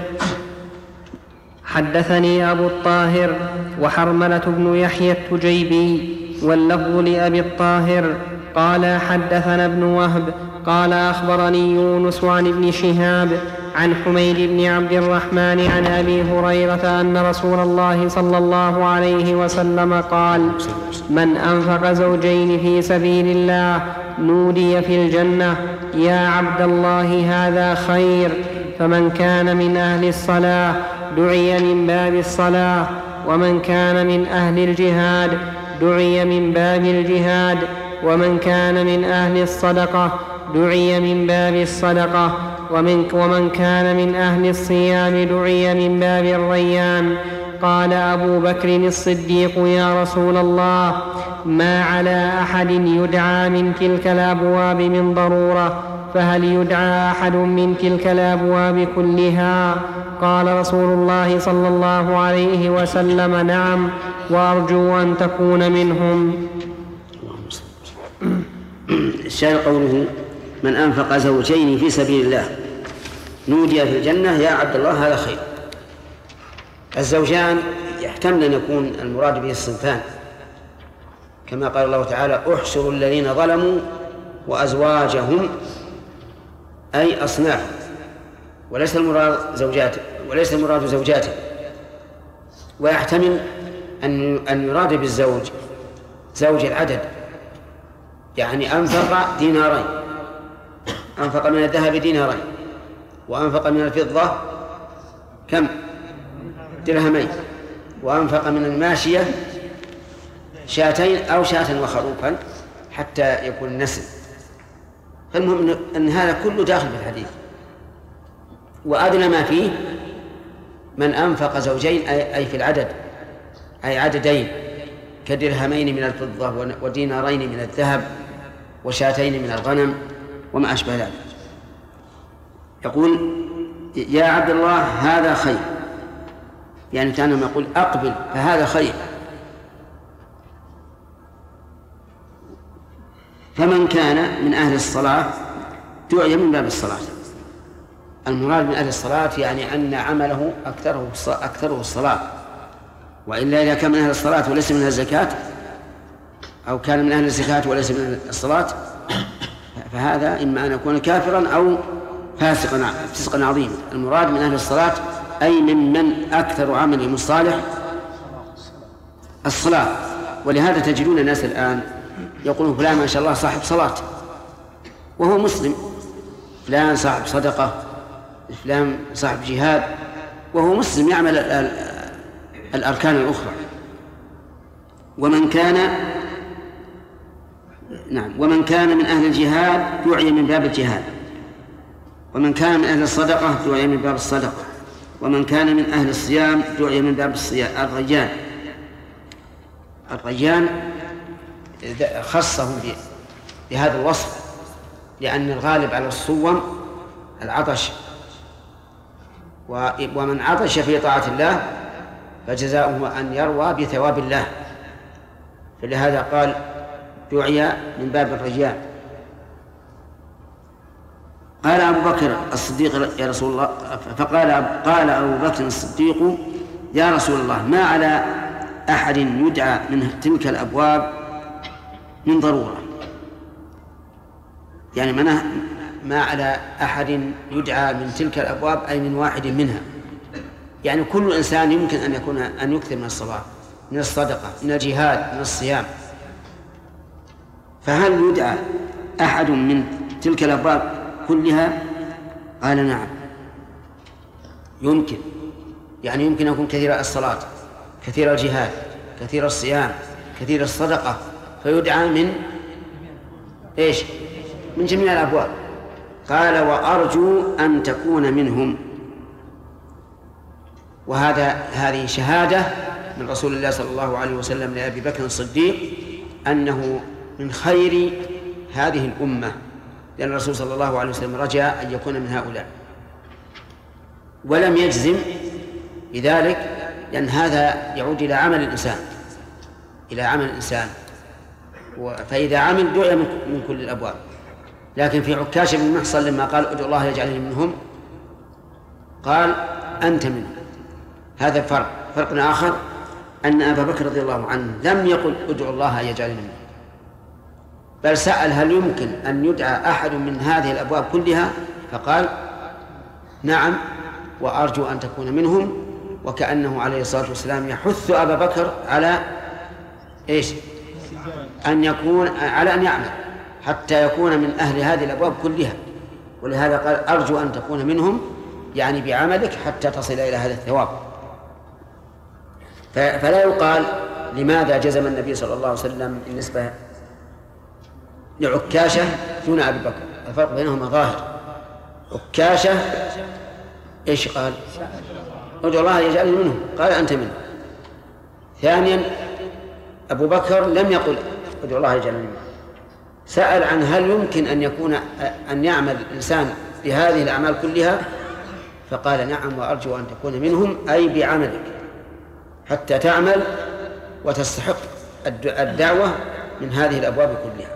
Speaker 1: حدثني أبو الطاهر وحرملة بن يحيى التجيبي واللفظ لأبي الطاهر قال حدثنا ابن وهب قال أخبرني يونس عن ابن شهاب عن حميد بن عبد الرحمن عن أبي هريرة أن رسول الله صلى الله عليه وسلم قال: من أنفق زوجين في سبيل الله نودي في الجنة يا عبد الله هذا خير. فمن كان من أهل الصلاة دعي من باب الصلاة، ومن كان من أهل الجهاد دعي من باب الجهاد، ومن كان من أهل الصدقة دعي من باب الصدقة، ومن, ومن كان من أهل الصيام دعي من باب الريان. قال أبو بكر الصديق: يا رسول الله، ما على أحد يدعى من تلك الأبواب من ضرورة، فهل يدعى أحد من تلك الأبواب كلها؟ قال رسول الله صلى الله عليه وسلم: نعم، وأرجو أن تكون منهم.
Speaker 2: الشاهد قوله: من أنفق زوجين في سبيل الله نودي في الجنة يا عبد الله هذا خير. الزوجان يحتمل أن يكون المراد به الصنفان، كما قال الله تعالى: احشروا الذين ظلموا وأزواجهم، أي أصناف، وليس المراد زوجاته وليس المراد زوجاته. ويحتمل أن أن يراد بالزوج زوج العدد، يعني أنفق دينارين، أنفق من الذهب دينارين، وأنفق من الفضة كم؟ درهمين، وأنفق من الماشية شاتين أو شاة وخروفا حتى يكون النسل. فالمهم أن هذا كله داخل في الحديث. وأدنى ما فيه من أنفق زوجين أي في العدد، أي عددين، كدرهمين من الفضة ودينارين من الذهب وشاتين من الغنم وما أشبه ذلك. يقول: يا عبد الله هذا خير، يعني كان يقول أقبل فهذا خير. فمن كان من أهل الصلاة دعي من باب الصلاة. المراد من أهل الصلاة يعني أن عمله أكثره أكثره الصلاة، وإلا إذا كان من أهل الصلاة وليس من أهل الزكاة، أو كان من أهل الزكاة وليس من أهل الصلاة، فهذا إما أن يكون كافرا أو فاسقا فسقا عظيما. المراد من أهل الصلاة أي ممن أكثر عملهم الصالح الصلاة. ولهذا تجدون الناس الآن يقولون فلان ما شاء الله صاحب صلاة وهو مسلم، فلان صاحب صدقة، فلان صاحب جهاد وهو مسلم يعمل الأركان الأخرى. ومن كان نعم ومن كان من أهل الجهاد دعي من باب الجهاد، ومن كان من أهل الصدقة دعي من باب الصدقة، ومن كان من أهل الصيام دعي من باب الصيام. الريان الريان خصهم بهذا الوصف، لأن الغالب على الصوم العطش، ومن عطش في طاعة الله فجزاؤه أن يروى بثواب الله، فلهذا قال دعي من باب الرجال. قال أبو بكر الصديق: يا رسول الله، فقال قال أبو بكر الصديق: يا رسول الله، ما على أحد يدعى من تلك الأبواب من ضرورة، يعني منه ما على أحد يدعى من تلك الأبواب أي من واحد منها، يعني كل إنسان يمكن أن يكون أن يكثر من الصلاة، من الصدقة، من الجهاد، من الصيام. فهل يدعى أحد من تلك الأبواب كلها؟ قال نعم، يمكن، يعني يمكن أن يكون كثير الصلاة، كثير الجهاد، كثير الصيام، كثير الصدقة، فيدعى من إيش؟ من جميع الأبواب. قال وأرجو أن تكون منهم. وهذا هذه شهادة من رسول الله صلى الله عليه وسلم لأبي بكر الصديق أنه من خير هذه الأمة، لأن الرسول صلى الله عليه وسلم رجاء أن يكون من هؤلاء، ولم يجزم بذلك، لأن هذا يعود إلى عمل الإنسان إلى عمل الإنسان فإذا عمل دعي من كل الأبواب. لكن في عكاشة بن محصن لما قال ادعو الله يجعلني منهم قال أنت منهم. هذا فرق. فرق آخر أن أبا بكر رضي الله عنه لم يقل ادعو الله يجعلني منهم، بل سأل هل يمكن أن يدعى أحد من هذه الأبواب كلها، فقال نعم وأرجو أن تكون منهم، وكأنه عليه الصلاة والسلام يحث أبا بكر على إيش؟ أن يكون على أن يعمل حتى يكون من أهل هذه الأبواب كلها. ولهذا قال أرجو أن تكون منهم، يعني بعملك حتى تصل إلى هذا الثواب. فلا يقال لماذا جزم النبي صلى الله عليه وسلم بالنسبة لعكاشة دون أبي بكر، الفرق بينهما ظاهر. عكاشة إيش قال؟ ادعو الله يجعلني منهم، قال أنت منه. ثانيا أبو بكر لم يقل ادعو الله يجعلني منهم، سأل عن هل يمكن أن يكون أن يعمل الإنسان بهذه الأعمال كلها، فقال نعم وأرجو أن تكون منهم، أي بعملك حتى تعمل وتستحق الدعوة من هذه الأبواب كلها.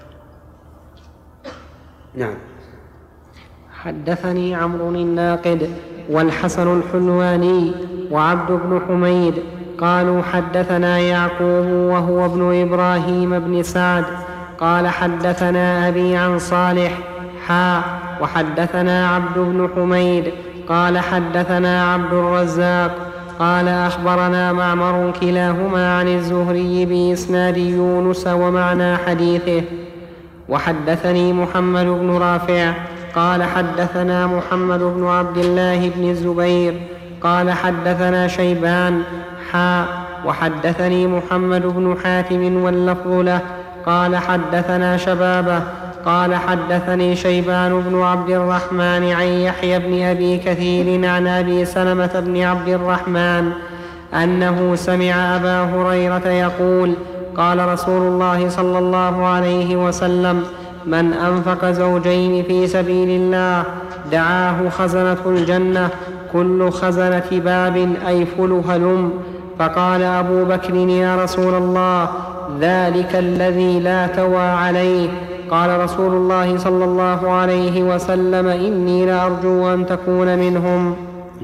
Speaker 2: نعم.
Speaker 1: حدثني عمرو الناقد والحسن الحلواني وعبد بن حميد قالوا حدثنا يعقوب وهو ابن إبراهيم بن سعد قال حدثنا أبي عن صالح حا وحدثنا عبد بن حميد قال حدثنا عبد الرزاق قال أخبرنا معمر كلاهما عن الزهري بإسناد يونس ومعنى حديثه. وحدثني محمد بن رافع قال حدثنا محمد بن عبد الله بن الزبير قال حدثنا شيبان حا وحدثني محمد بن حاتم واللفظ له قال حدثنا شبابه قال حدثني شيبان بن عبد الرحمن عن يحيى بن أبي كثير عن أبي سلمة بن عبد الرحمن أنه سمع أبا هريرة يقول قال رسول الله صلى الله عليه وسلم من أنفق زوجين في سبيل الله دعاه خزنة الجنة كل خزنة باب أي فل هلم. فقال أبو بكر يا رسول الله ذلك الذي لا توى عليه. قال رسول الله صلى الله عليه وسلم إني لأرجو أن تكون منهم.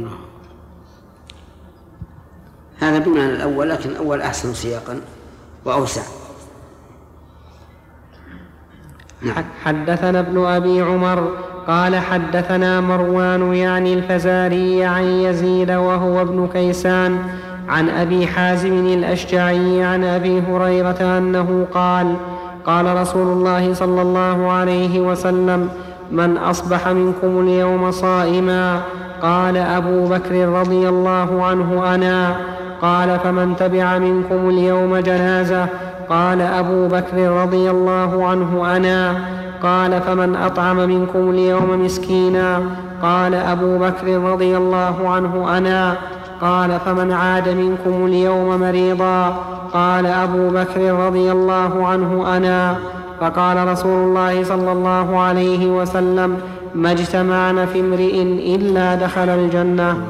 Speaker 2: هذا بمعنى الأول، لكن الأول أحسن سياقا وأوسع.
Speaker 1: حدثنا ابن أبي عمر قال حدثنا مروان يعني الفزاري عن يزيد وهو ابن كيسان عن أبي حازم الأشجعي عن أبي هريرة أنه قال قال رسول الله صلى الله عليه وسلم من أصبح منكم اليوم صائما قال أبو بكر رضي الله عنه أنا قال فمن تبع منكم اليوم جنازة قال أبو بكر رضي الله عنه أنا قال فمن أطعم منكم اليوم مسكينا قال أبو بكر رضي الله عنه أنا قال فمن عاد منكم اليوم مريضا قال أبو بكر رضي الله عنه أنا. فقال رسول الله صلى الله عليه وسلم ما اجتمعنا في امرئ إلا دخل الجنة.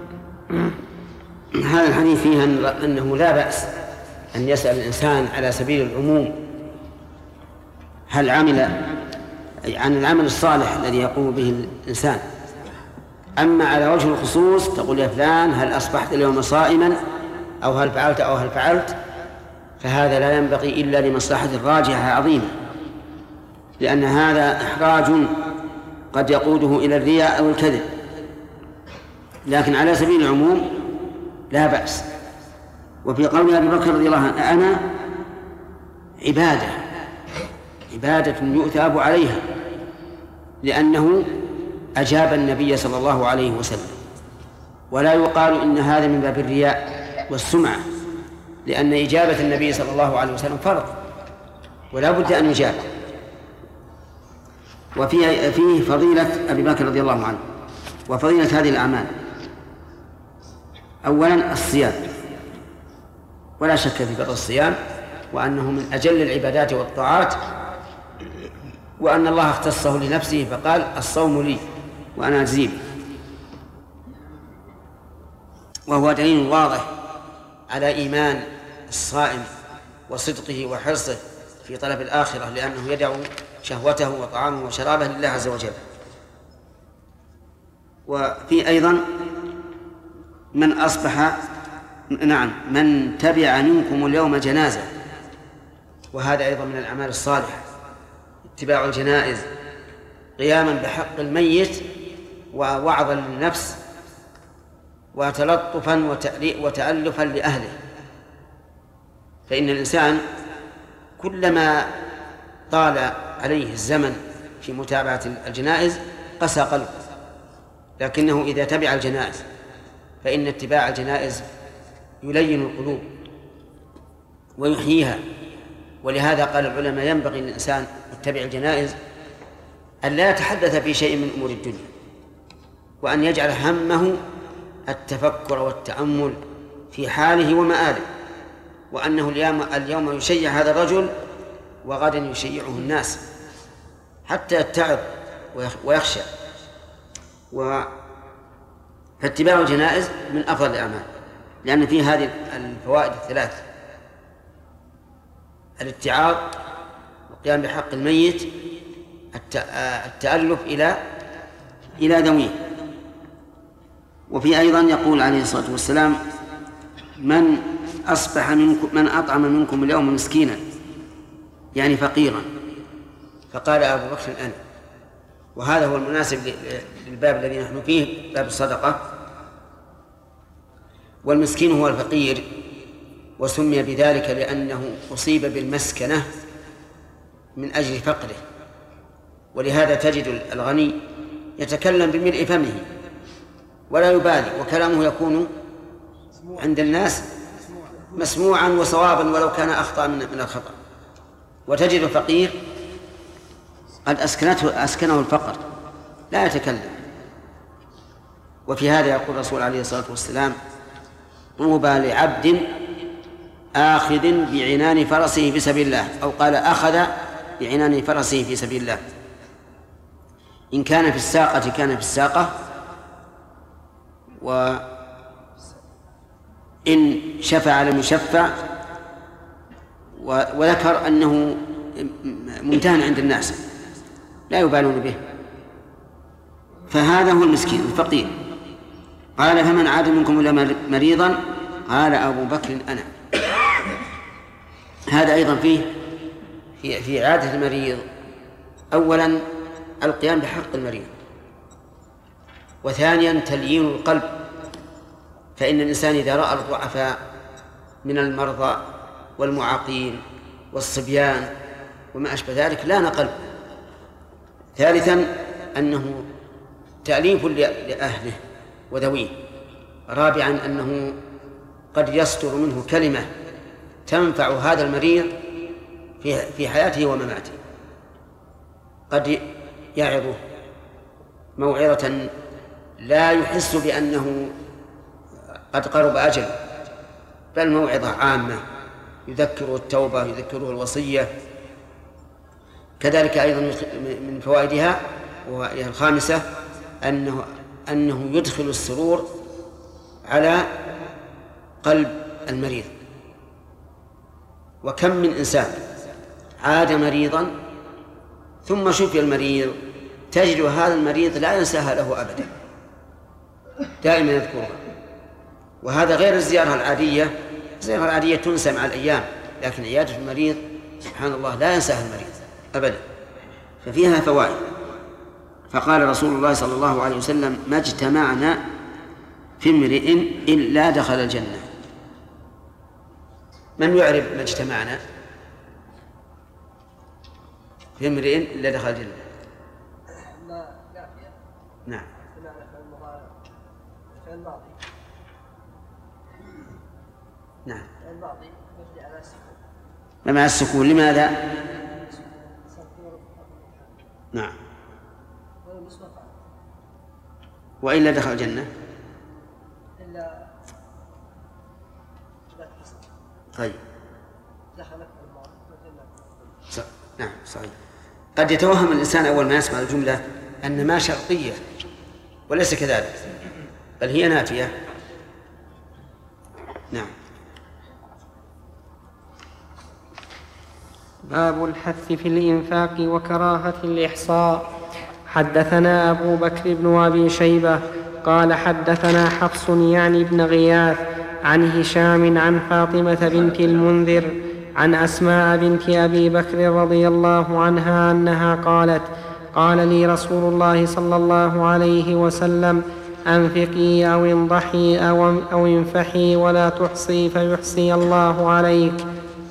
Speaker 2: هذا الحديث فيه أنه لا بأس أن يسأل الإنسان على سبيل العموم هل عمل عن العمل الصالح الذي يقوم به الإنسان، أما على وجه الخصوص تقول يا فلان هل أصبحت اليوم صائما أو هل فعلت أو هل فعلت، فهذا لا ينبغي إلا لمصلحة راجحة عظيمة، لأن هذا إحراج قد يقوده إلى الرياء أو الكذب. لكن على سبيل العموم لا بأس. وفي قول أبي بكر رضي الله عنه أنا عبادة عبادة يؤثاب عليها، لأنه أجاب النبي صلى الله عليه وسلم. ولا يقال إن هذا من باب الرياء والسمعة، لأن إجابة النبي صلى الله عليه وسلم فرض ولا بد أن يجاب. وفيه فيه فضيلة أبي بكر رضي الله عنه وفضيلة هذه الأعمال. أولا الصيام، ولا شك في فضل الصيام وأنه من أجل العبادات والطاعات، وأن الله اختصه لنفسه فقال الصوم لي وأنا أجزي به، وهو دليل واضح على إيمان الصائم وصدقه وحرصه في طلب الآخرة، لأنه يدع شهوته وطعامه وشرابه لله عز وجل. وفي أيضا من أصبح نعم من تبع منكم اليوم جنازة، وهذا أيضا من الأعمال الصالحة، اتباع الجنائز قياما بحق الميت ووعظا للنفس وتلطفا وتألفا لأهله. فإن الإنسان كلما طال عليه الزمن في متابعة الجنائز قسى قلبه، لكنه إذا تبع الجنائز فإن اتباع الجنائز يلين القلوب ويحييها. ولهذا قال العلماء ينبغي للإنسان يتبع الجنائز أن لا يتحدث في شيء من أمور الدنيا، وأن يجعل همه التفكر والتأمل في حاله ومآله، وأنه اليوم, اليوم يشيع هذا الرجل وغدا يشيعه الناس حتى يتعظ ويخشى. فاتباع الجنائز من أفضل الأعمال، لأن فيه هذه الفوائد الثلاث: الاتعاظ والقيام بحق الميت، التألف إلى إلى ذويه. وفي أيضا يقول عليه الصلاة والسلام: من أصبح منكم من أطعم منكم اليوم مسكينا، يعني فقيرا، فقال أبو بكر أنا. وهذا هو المناسب للباب الذي نحن فيه، باب الصدقة. والمسكين هو الفقير، وسمي بذلك لأنه أصيب بالمسكنة من أجل فقره. ولهذا تجد الغني يتكلم بملء فمه ولا يبالي، وكلامه يكون عند الناس مسموعا وصوابا ولو كان أخطأ من الخطأ. وتجد الفقير قد أسكنته أسكنه الفقر لا يتكلم. وفي هذا يقول الرسول عليه الصلاة والسلام: طوبى لعبد آخذ بعنان فرسه في سبيل الله، أو قال أخذ بعنان فرسه في سبيل الله. إن كان في الساقة كان في الساقة، وإن شفع لم يشفع، وذكر أنه منتهى عند الناس لا يبالون به. فهذا هو المسكين الفقير. قال: فمن عاد منكم إلى مريضا، قال أبو بكر أنا. هذا أيضا فيه في في عادة المريض أولا القيام بحق المريض، وثانيا تليين القلب. فإن الإنسان إذا رأى الضعفاء من المرضى والمعاقين والصبيان وما أشبه ذلك لان قلبه. ثالثا أنه تأليف لأهله وذويه. رابعا أنه قد يصدر منه كلمة تنفع هذا المريض في حياته ومماته. قد يعظه موعظة لا يحس بأنه قد قرب أجل، بل موعظة عامة يذكره التوبة، يذكره الوصية. كذلك أيضا من فوائدها وهي الخامسة أنه أنه يدخل السرور على قلب المريض. وكم من إنسان عاد مريضا ثم شفي المريض تجد هذا المريض لا ينساها له أبدا، دائما يذكرها. وهذا غير الزيارة العادية. الزيارة العادية تنسى مع الأيام، لكن عيادة المريض سبحان الله لا ينساها المريض أبدا، ففيها فوائد. فقال رسول الله صلى الله عليه وسلم: ما اجتمعنا في امرئ إلا دخل الجنة. من يعرف ما اجتمعنا؟ في امرئ إلا دخل الجنة.
Speaker 6: ما نافية.
Speaker 2: نعم.
Speaker 6: بمعنى فعل المضارع فعل الماضي.
Speaker 2: نعم.
Speaker 6: فعل الماضي مبني على السكون.
Speaker 2: مع السكون لماذا؟ نعم. وإلا دخل الجنة.
Speaker 6: إلا
Speaker 2: طيب.
Speaker 6: دخلت الماضي.
Speaker 2: ص... نعم صحيح. قد يتوهم الإنسان أول ما يسمع الجملة أن ما شرطية وليس كذلك، بل هي نافية. نعم.
Speaker 1: باب الحث في الإنفاق وكراهة الإحصاء. حدثنا أبو بكر بن أبي شيبة قال حدثنا حفص يعني بن غياث عن هشام عن فاطمة بنت المنذر عن أسماء بنت أبي بكر رضي الله عنها أنها قالت قال لي رسول الله صلى الله عليه وسلم أنفقي أو انضحي أو, أو انفحي ولا تحصي فيحصي الله عليك.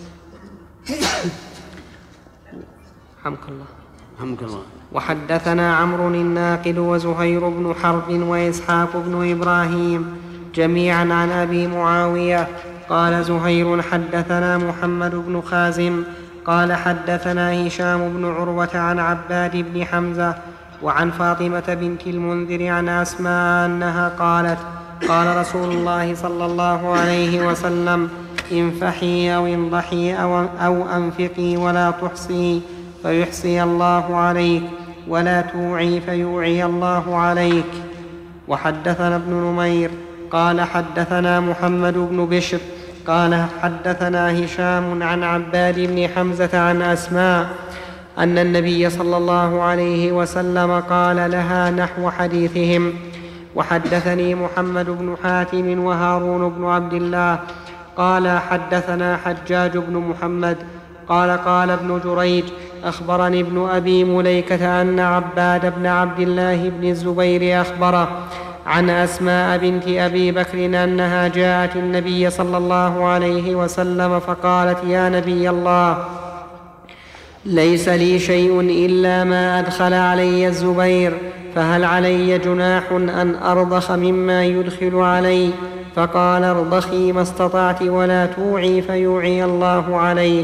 Speaker 1: حمك الله.
Speaker 2: حمك الله.
Speaker 1: وحدثنا عمرو الناقد وزهير بن حرب وإسحاق بن إبراهيم جميعا عن أبي معاوية قال زهير حدثنا محمد بن خازم قال حدثنا هشام بن عروة عن عباد بن حمزة وعن فاطمة بنت المنذر عن أسماء أنها قالت قال رسول الله صلى الله عليه وسلم انفحي أو انضحي أو, أو أنفقي ولا تحصي فيحصي الله عليك ولا توعي فيوعي الله عليك. وحدثنا ابن نمير قال حدثنا محمد بن بشر قال حدثنا هشام عن عباد بن حمزة عن أسماء أن النبي صلى الله عليه وسلم قال لها نحو حديثهم. وحدثني محمد بن حاتم وهارون بن عبد الله قال حدثنا حجاج بن محمد قال قال ابن جريج أخبرني ابن أبي مليكة أن عباد بن عبد الله بن الزبير أخبره عن أسماء بنت أبي بكر أنها جاءت النبي صلى الله عليه وسلم فقالت يا نبي الله ليس لي شيء إلا ما أدخل علي الزبير فهل علي جناح أن أرضخ مما يدخل علي؟ فقال ارضخي ما استطعت ولا توعي فيوعي الله عليك.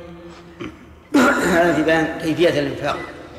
Speaker 2: هذا في بيان كيفية الإنفاق،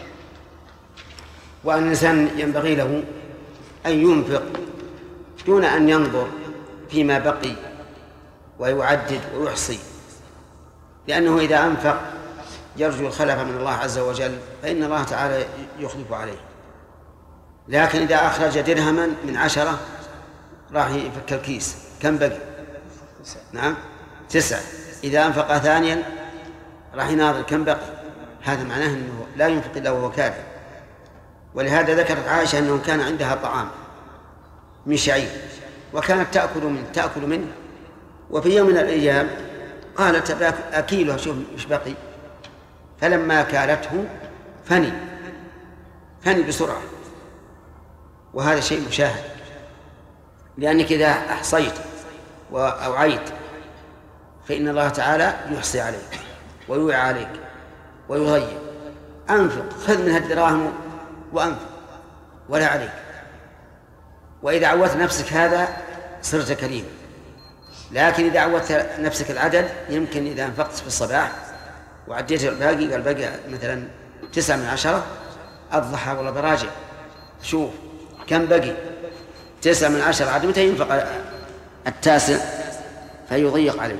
Speaker 2: وأن الإنسان ينبغي له أن ينفق دون أن ينظر فيما بقي ويعدد ويحصي، لأنه إذا أنفق يرجو الخلف من الله عز وجل فإن الله تعالى يخلف عليه. لكن إذا أخرج درهما من عشرة راح يفك الكيس كم بقي؟ نعم تسعة. إذا أنفق ثانيا راح يناظر كم بقي. هذا معناه أنه لا ينفق إلا وهو كافر. ولهذا ذكرت عائشة أنه كان عندها طعام من شعير وكانت تأكل منه تأكل منه وفي يوم من الأيام قالت أكيله شوف إيش بقي، فلما كالته فني فني بسرعة. وهذا شيء مشاهد، لأنك إذا أحصيت وأوعيت فإن الله تعالى يحصي عليك ويوعى عليك ويضيق. أنفق، خذ من الدراهم وأنفق ولا عليك. وإذا عودت نفسك هذا صرت كريم. لكن إذا عودت نفسك العدد يمكن إذا أنفقت في الصباح وعديت الباقي قال بقى مثلا تسعة من عشرة الضحى ولا براجع شوف كم بقي تسعة من عشرة عاد متى ينفق التاسع فيضيق عليه.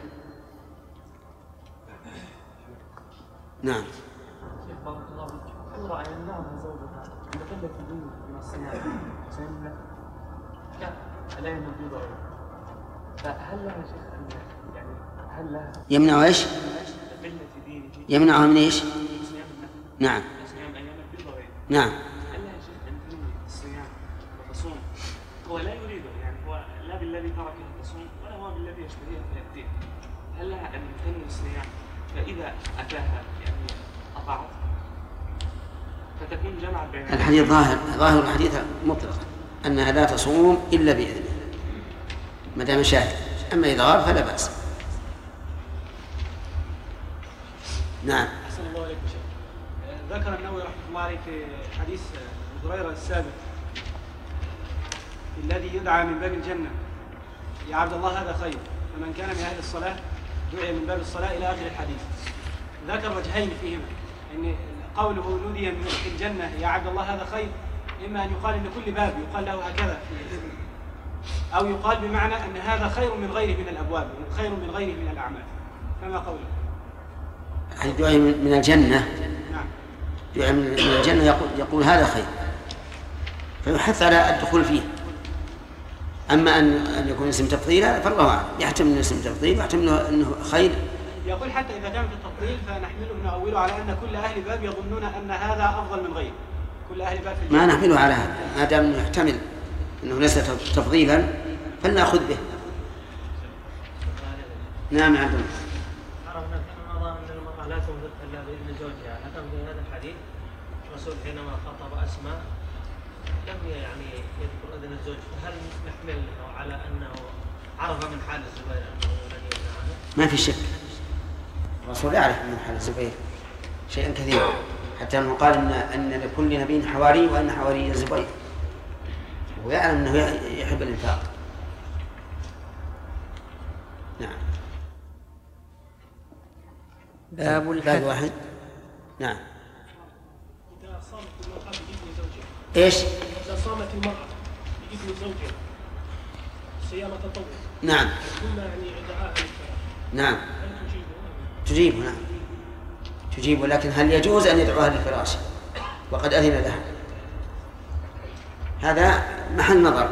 Speaker 2: نعم.
Speaker 8: امرأة يمنعها زوجها بقلة الدين من الصيام فإن لا يمد ضرر، فهل لها شيخ أن يعني هل لها
Speaker 2: يمنع ايش؟
Speaker 8: قلة دينه
Speaker 2: يمنعها من ايش؟ نعم.
Speaker 8: صيام أيام الفطر.
Speaker 2: نعم.
Speaker 8: هل لها شيخ أن تنوي الصيام وتصوم؟ هو لا يريده، يعني هو لا بالذي تركه تصوم ولا هو بالذي يشتهيه فيأتيه. هل لها أن تنوي الصيام فإذا أتاها يعني أطاعت فتكون جمعت بين
Speaker 2: الحديث ظاهر ظاهر الحديث مطلق أنها لا تصوم إلا بإذنه ما دام شاهد، أما إذا غاب فلا بأس.
Speaker 8: نعم. أحسن الله عليك شيخ.
Speaker 7: ذكر النووي رحمه الله عليه في حديث أبي هريرة السابق الذي يدعى من باب الجنة يا عبد الله هذا خير، فمن كان من أهل الصلاة دعي من باب الصلاة إلى آخر الحديث. ذكر وجهين فيهما، أن قوله نودي من الجنة يا عبد الله هذا خير، إما أن يقال أن كل باب يقال له هكذا، أو يقال بمعنى أن هذا خير من غيره من الأبواب، خير من غيره من الأعمال. فما قوله؟
Speaker 2: دعي من الجنة.
Speaker 7: نعم.
Speaker 2: دعي من الجنة يقول, يقول هذا خير، فيحث على الدخول فيه. أما أن أن يكون اسم تفضيل فالله أعلم، يحتمل اسم تفضيل ويحتمل أنه خير.
Speaker 7: يقول حتى إذا كان في التفضيل فنحمله نؤوله على أن كل أهل باب يظنون أن هذا أفضل من غيره. كل أهل باب في الجنة.
Speaker 2: ما نحمله على هذا، ما دام يحتمل أنه ليس تفضيلا فلنأخذ به. نعم يا عبد الله.
Speaker 9: عرفنا في رمضان أن المرأة لا تنفق إلا بإذن زوجها، لكن في هذا الحديث الرسول حينما خاطب أسماء لم يعني يذكر إذن الزوج، فهل نحمل على أنه عرف من حال الزبير أنه لن يمنع عنه؟
Speaker 2: ما في شك، الرسول يعرف من حال الزبير شيئا كثيرا، حتى أنه قال إن, أن لكل نبي حواري وأن حواري الزبير، ويعلم أنه يحب الإنفاق. نعم.
Speaker 1: باب الحد.
Speaker 2: واحد. نعم.
Speaker 3: إذا صامت المرأة بإذن زوجها.
Speaker 2: إيش؟
Speaker 3: إذا صامت المرأة بإذن زوجها صيام تطوع.
Speaker 2: نعم.
Speaker 3: ثم يعني دعاها للفراش.
Speaker 2: نعم.
Speaker 3: هل تجيبه؟
Speaker 2: تجيبه نعم. تجيبه، لكن هل يجوز أن يدعوها للفراش وقد أذن لها؟ هذا محل نظر.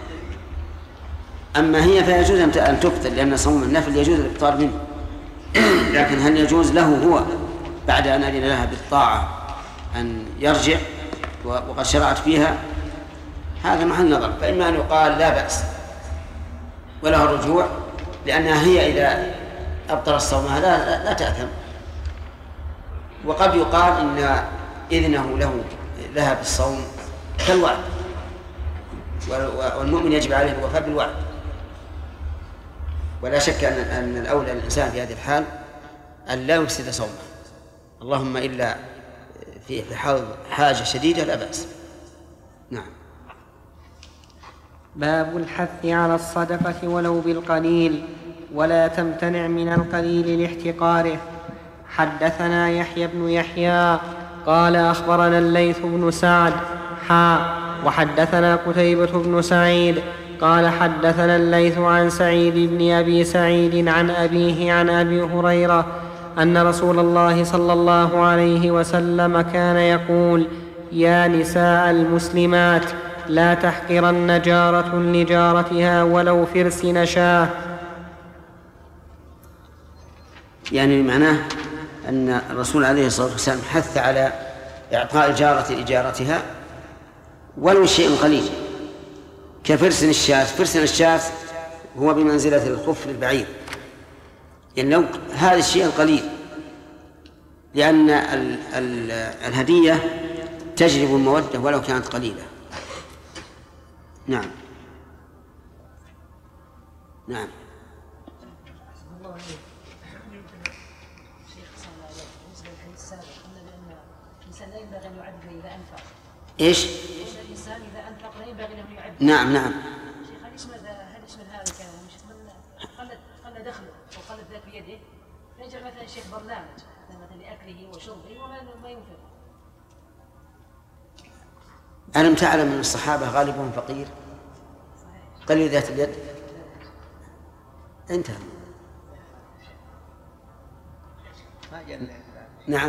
Speaker 2: أما هي فيجوز أن تفطر، لأن صوم النفل يجوز الإفطار منه، لكن هل يجوز له هو بعد أن أذن لها بالطاعة أن يرجع وقد شرعت فيها؟ هذا محل نظر. فإما أن يقال لا بأس وله الرجوع، لأنها هي إذا أبطل الصوم هذا لا تأثم، وقد يقال إن إذنه له لها بالصوم كالوعد، والمؤمن يجب عليه الوفاء بالوعد. ولا شك أن أن الأولى للإنسان في هذه الحال أن لا يفسد صومه، اللهم إلا في حال حاجة شديدة لا بأس. نعم.
Speaker 1: باب الحث على الصدقة ولو بالقليل، ولا تمتنع من القليل لاحتقاره. حدثنا يحيى بن يحيى قال أخبرنا الليث بن سعد حا وحدثنا قتيبة بن سعيد قال حدثنا الليث عن سعيد بن أبي سعيد عن أبيه عن أبي هريرة أن رسول الله صلى الله عليه وسلم كان يقول: يا نساء المسلمات لا تحقرن جارة لجارتها ولو فرس نشاه.
Speaker 2: يعني معناه أن الرسول عليه الصلاة والسلام حث على إعطاء الجارة لجارتها ولو شيء قليل، كفرس الشاة. فرس الشاة هو بمنزلة الخف للبعير، يعني لو هذا الشيء القليل، لأن ال ال الهدية تجلب المودة ولو كانت قليلة. نعم. نعم. ايش؟
Speaker 10: الانسان اذا انفق لا ينبغي له يعد.
Speaker 2: نعم نعم.
Speaker 10: شيخ هل يشمل هل يشمل هذا كان قل قل دخله او قلت ذات بيده، فيجعل مثلا الشيخ برنامج مثلا لاكله وشربه وما ما ينفق.
Speaker 2: ألم تعلم أن الصحابة غالبهم فقير قليل ذات اليد؟ انتهى. نعم.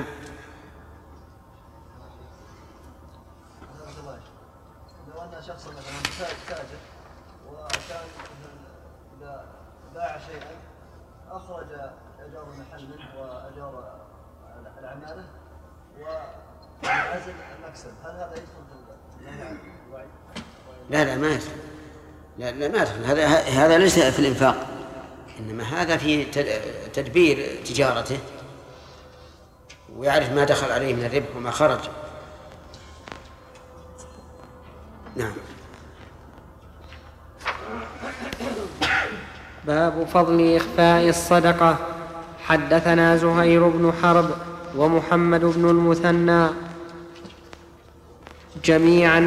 Speaker 11: لو أن شخصا مثلا تاجر وكان إذا باع شيئا أخرج أجار المحل منه وأجار العمالة وعزل المكسب، هل هذا يدخل في الوعي؟
Speaker 2: لا لا ما يدخل، لا لا ما يدخل. هذا هذا ليس في الإنفاق، إنما هذا في تدبير تجارته ويعرف ما دخل عليه من الربح وما خرج. نعم.
Speaker 1: باب فضل إخفاء الصدقة. حدثنا زهير بن حرب ومحمد بن المثنى جميعا.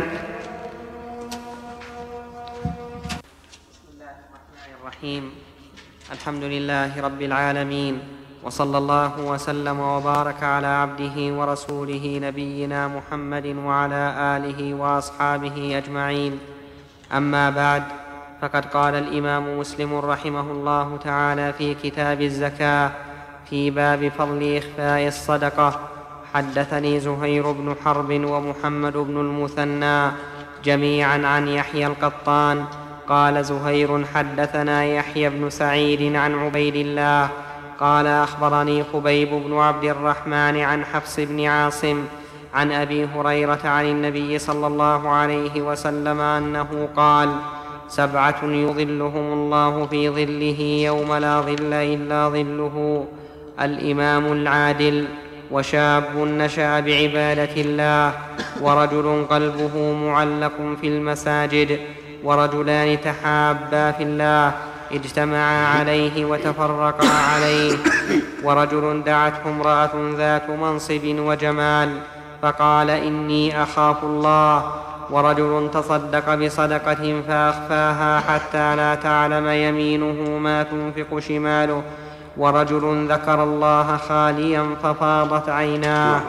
Speaker 1: بسم الله الرحمن الرحيم. الحمد لله رب العالمين، وصلى الله وسلم وبارك على عبده ورسوله نبينا محمد وعلى آله وأصحابه أجمعين. أما بعد، فقد قال الإمام مسلم رحمه الله تعالى في كتاب الزكاة في باب فضل إخفاء الصدقة: حدثني زهير بن حرب ومحمد بن المثنى جميعا عن يحيى القطان قال زهير: حدثنا يحيى بن سعيد عن عبيد الله قال: أخبرني خبيب بن عبد الرحمن عن حفص بن عاصم عن أبي هريرة عن النبي صلى الله عليه وسلم أنه قال: سبعة يظلهم الله في ظله يوم لا ظل إلا ظله: الإمام العادل، وشاب نشأ بعبادة الله، ورجل قلبه معلق في المساجد، ورجلان تحابا في الله اجتمعا عليه وتفرقا عليه، ورجل دعته امرأة ذات منصب وجمال فقال: إني أخاف الله، ورجل تصدق بصدقة فأخفاها حتى لا تعلم يمينه ما تنفق شماله، ورجل ذكر الله خاليا ففاضت عيناه.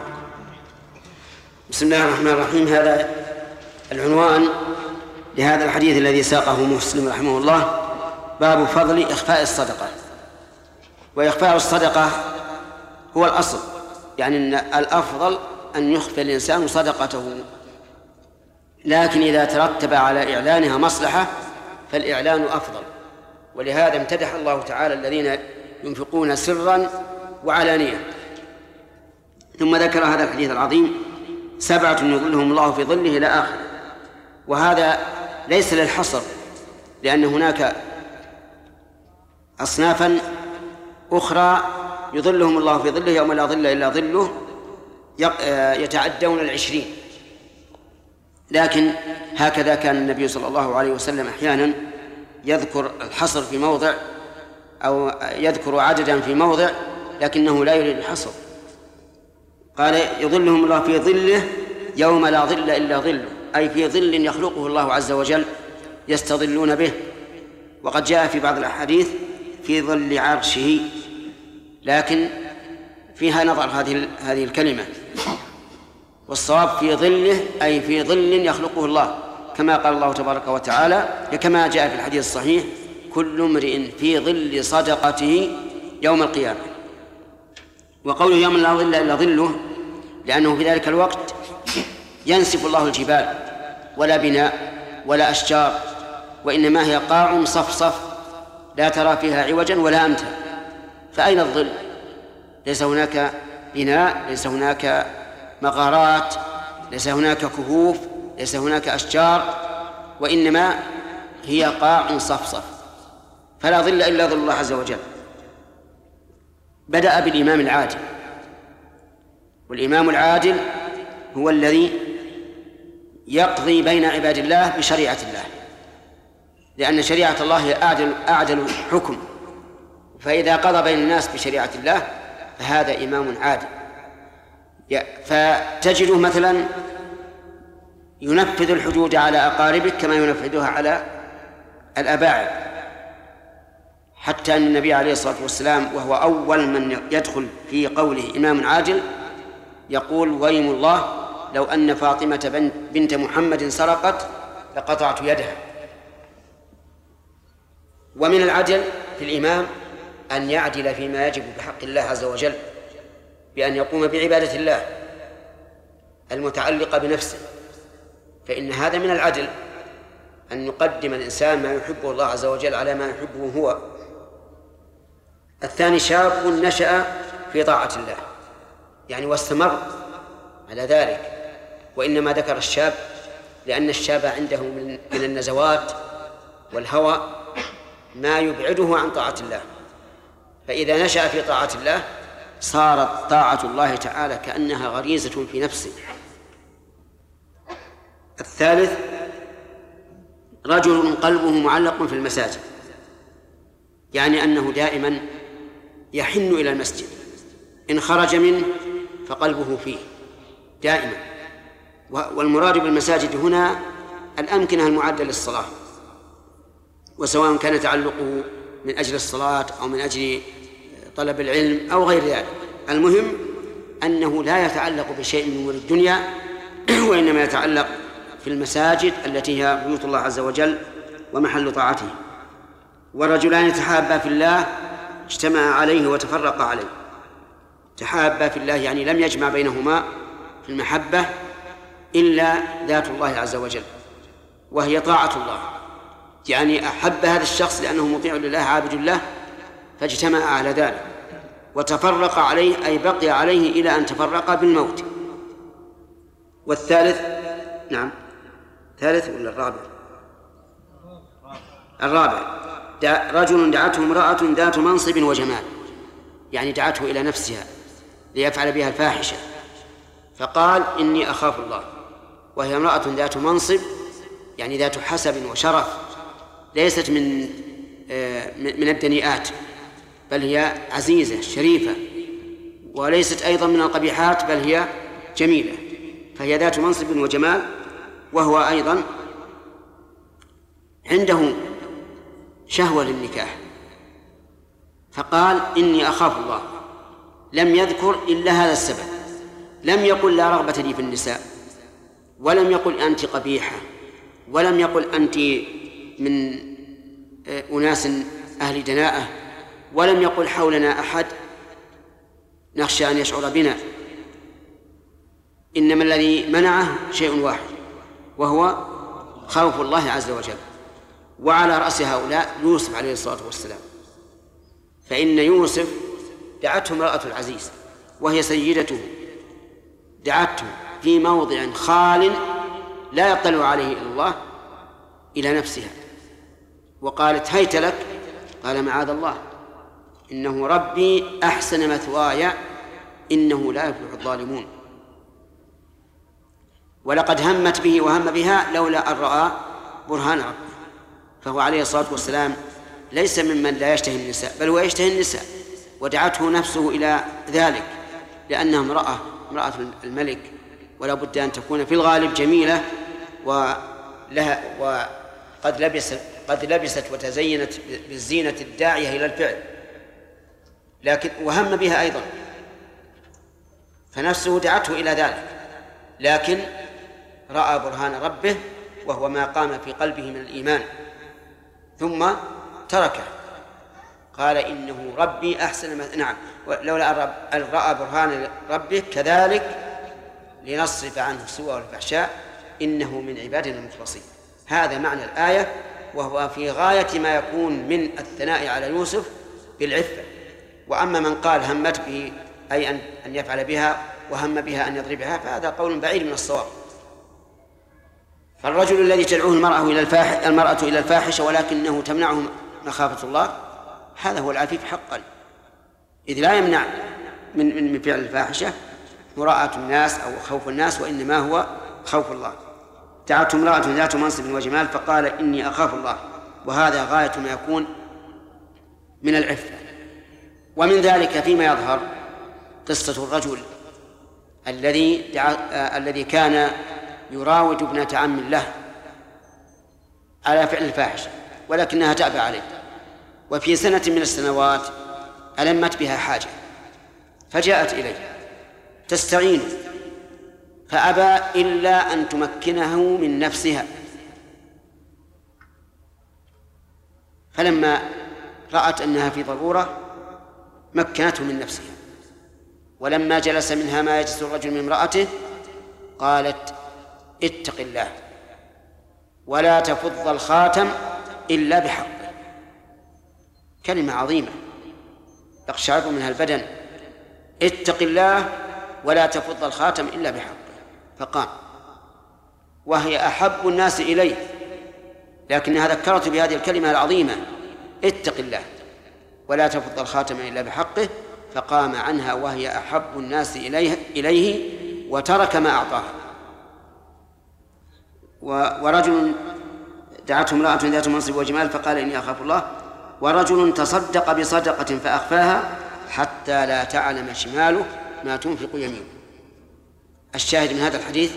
Speaker 2: بسم الله الرحمن الرحيم. هذا العنوان لهذا الحديث الذي ساقه مسلم رحمه الله: باب فضل إخفاء الصدقة. وإخفاء الصدقة هو الأصل، يعني أن الأفضل أن يخفي الإنسان صدقته، لكن إذا ترتب على إعلانها مصلحة فالإعلان أفضل. ولهذا امتدح الله تعالى الذين ينفقون سرا وعلانية. ثم ذكر هذا الحديث العظيم: سبعة يظلهم الله في ظله إلى آخره. وهذا ليس للحصر، لأن هناك أصنافا أخرى يظلهم الله في ظله يوم لا ظل إلا ظله، يتعدون العشرين. لكن هكذا كان النبي صلى الله عليه وسلم أحيانا يذكر الحصر في موضع أو يذكر عددا في موضع، لكنه لا يريد الحصر. قال: يظلهم الله في ظله يوم لا ظل إلا ظله، أي في ظل يخلقه الله عز وجل يستظلون به. وقد جاء في بعض الأحاديث في ظل عرشه، لكن فيها نظر هذه هذه الكلمة، والصواب في ظله أي في ظل يخلقه الله، كما قال الله تبارك وتعالى، كما جاء في الحديث الصحيح: كل امرئ في ظل صدقته يوم القيامة. وقوله يوم لا ظل إلا ظله لأنه في ذلك الوقت ينسف الله الجبال، ولا بناء ولا أشجار، وإنما هي قاع صفصف لا ترى فيها عوجا ولا أمتا. فأين الظل؟ ليس هناك بناء، ليس هناك مغارات، ليس هناك كهوف، ليس هناك أشجار، وإنما هي قاع صفصف، فلا ظل إلا ظل الله عز وجل. بدأ بالإمام العادل، والإمام العادل هو الذي يقضي بين عباد الله بشريعة الله، لأن شريعة الله هي أعدل, أعدل حكم. فإذا قضى بين الناس بشريعة الله فهذا إمام عادل. فتجده مثلا ينفذ الحدود على أقاربك كما ينفذها على الأباعد، حتى أن النبي عليه الصلاة والسلام وهو أول من يدخل في قوله إمام عادل يقول: ويم الله لو أن فاطمة بنت محمد سرقت لقطعت يدها. ومن العدل في الإمام أن يعدل فيما يجب بحق الله عز وجل، بأن يقوم بعبادة الله المتعلقة بنفسه، فإن هذا من العدل أن يقدم الإنسان ما يحبه الله عز وجل على ما يحبه هو. الثاني شاب نشأ في طاعة الله، يعني واستمر على ذلك. وإنما ذكر الشاب لأن الشاب عنده من النزوات والهوى ما يبعده عن طاعة الله، فإذا نشأ في طاعة الله صارت طاعة الله تعالى كأنها غريزة في نفسه. الثالث رجل قلبه معلق في المساجد، يعني أنه دائما يحن إلى المسجد، إن خرج منه فقلبه فيه دائما. والمراد بالمساجد هنا الأمكنة المعدة للصلاة، وسواء كان تعلقه من أجل الصلاة أو من أجل طلب العلم أو غير ذلك، المهم أنه لا يتعلق بشيء من أمور الدنيا وإنما يتعلق في المساجد التي هي بيوت الله عز وجل ومحل طاعته. ورجلان تحابا في الله اجتمعا عليه وتفرقا عليه. تحابا في الله يعني لم يجمع بينهما في المحبة إلا ذات الله عز وجل وهي طاعة الله، يعني أحب هذا الشخص لأنه مطيع لله عابد له فاجتمع على ذلك. وتفرق عليه أي بقي عليه إلى أن تفرق بالموت. والثالث نعم ثالث ولا الرابع؟ الرابع رجل دعته امرأة ذات منصب وجمال، يعني دعته إلى نفسها ليفعل بها الفاحشة فقال إني أخاف الله، وهي امرأة ذات منصب يعني ذات حسب وشرف، ليست من من الدنيئات بل هي عزيزة شريفة، وليست أيضا من القبيحات بل هي جميلة، فهي ذات منصب وجمال، وهو أيضا عنده شهوة للنكاح فقال إني أخاف الله. لم يذكر إلا هذا السبب، لم يقل لا رغبة لي في النساء، ولم يقل أنت قبيحة، ولم يقل أنت من أناس أهل دناءة، ولم يقل حولنا أحد نخشى أن يشعر بنا، إنما الذي منعه شيء واحد وهو خوف الله عز وجل. وعلى رأس هؤلاء يوسف عليه الصلاة والسلام، فإن يوسف دعته امرأة العزيز وهي سيدته، دعته في موضع خال لا يطلع عليه إلا الله إلى نفسها وقالت هيت لك، قال معاذ الله إنه ربي أحسن مثواي إنه لا يفلح الظالمون. ولقد همت به وهم بها لولا أن رأى برهان ربه، فهو عليه الصلاة والسلام ليس ممن لا يشتهي النساء بل هو يشتهي النساء، ودعته نفسه إلى ذلك لأنها امرأة امرأة الملك ولا بد أن تكون في الغالب جميلة ولها وقد لبست قد لبست وتزينت بالزينة الداعية إلى الفعل، لكن وهم بها أيضا فنفسه دعته إلى ذلك، لكن رأى برهان ربه وهو ما قام في قلبه من الإيمان ثم تركه، قال إنه ربي أحسن ما نعم لولا أن رأى برهان ربه كذلك لنصرف عنه السوء والفحشاء إنه من عبادنا المخلصين. هذا معنى الآية، وهو في غاية ما يكون من الثناء على يوسف بالعفة. وأما من قال همت به أي أن يفعل بها وهم بها أن يضربها فهذا قول بعيد من الصواب. فالرجل الذي تدعوه المرأة إلى الفاحشة المرأة إلى الفاحشة ولكنه تمنعه مخافة الله هذا هو العفيف حقا، إذ لا يمنع من من فعل الفاحشة مراءة الناس أو خوف الناس، وإنما هو خوف الله. دعته امرأة ذات منصب وجمال فقال إني أخاف الله، وهذا غاية ما يكون من العفة. ومن ذلك فيما يظهر قصة الرجل الذي دعا آه الذي كان يراود ابنة عم له على فعل الفاحشة ولكنها تأبى عليه، وفي سنة من السنوات ألمت بها حاجة فجاءت إليه تستعين فأبى إلا أن تمكنه من نفسها، فلما رأت أنها في ضرورة مكنته من نفسها، ولما جلس منها ما يجلس الرجل من امرأته قالت اتق الله ولا تفض الخاتم إلا بحقه. كلمة عظيمة يقشعر منها البدن، اتق الله ولا تفض الخاتم إلا بحقه. فقام وهي أحب الناس إليه، لكنها ذكرت بهذه الكلمة العظيمة اتق الله ولا تفض الخاتم إلا بحقه، فقام عنها وهي أحب الناس إليه, إليه وترك ما أعطاها. ورجل دعته امرأة ذات منصب وجمال فقال إني أخاف الله. ورجل تصدق بصدقة فأخفاها حتى لا تعلم شماله ما تنفق يمينه. الشاهد من هذا الحديث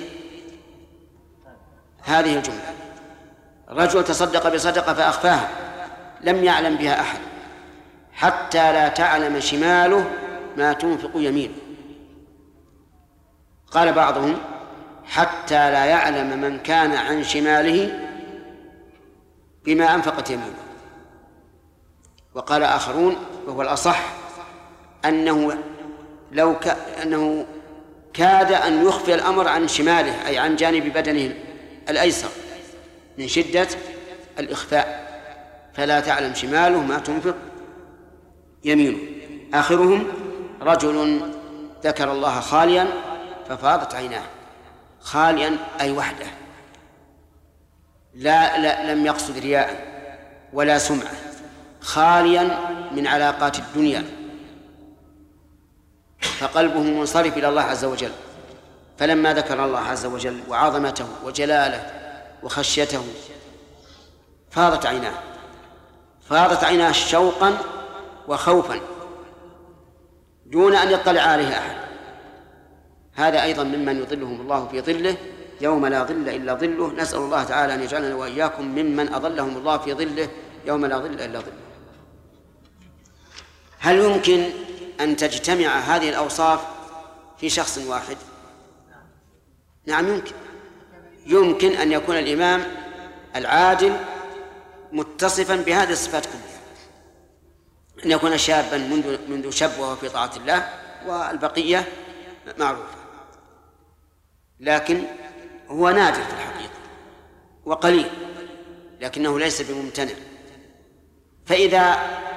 Speaker 2: هذه الجملة: رجل تصدق بصدقة فأخفاها لم يعلم بها أحد حتى لا تعلم شماله ما تنفق يمينه. قال بعضهم: حتى لا يعلم من كان عن شماله بما أنفقت يمينه. وقال آخرون وهو الأصح أنه لو ك... أنه كاد أن يخفي الأمر عن شماله، أي عن جانب بدنه الأيسر من شدة الإخفاء، فلا تعلم شماله ما تنفق يمينه. آخرهم: رجل ذكر الله خاليا ففاضت عيناه. خاليا أي وحده، لا, لا لم يقصد رياء ولا سمعة، خاليا من علاقات الدنيا، فقلبه منصرف إلى الله عز وجل. فلما ذكر الله عز وجل وعظمته وجلاله وخشيته فاضت عيناه، فاضت عيناه شوقا وخوفا دون أن يطلع عليه أحد. هذا أيضا ممن يظلهم الله في ظله يوم لا ظل إلا ظله. نسأل الله تعالى أن يجعلنا وإياكم ممن أظلهم الله في ظله يوم لا ظل إلا ظله. هل يمكن أن تجتمع هذه الأوصاف في شخص واحد؟ نعم يمكن. يمكن أن يكون الإمام العادل متصفا بهذه الصفات كلها، أن يكون شابا منذ منذ شب وهو في طاعة الله، والبقية معروفة، لكن هو نادر في الحقيقة وقليل، لكنه ليس بممتنع. فإذا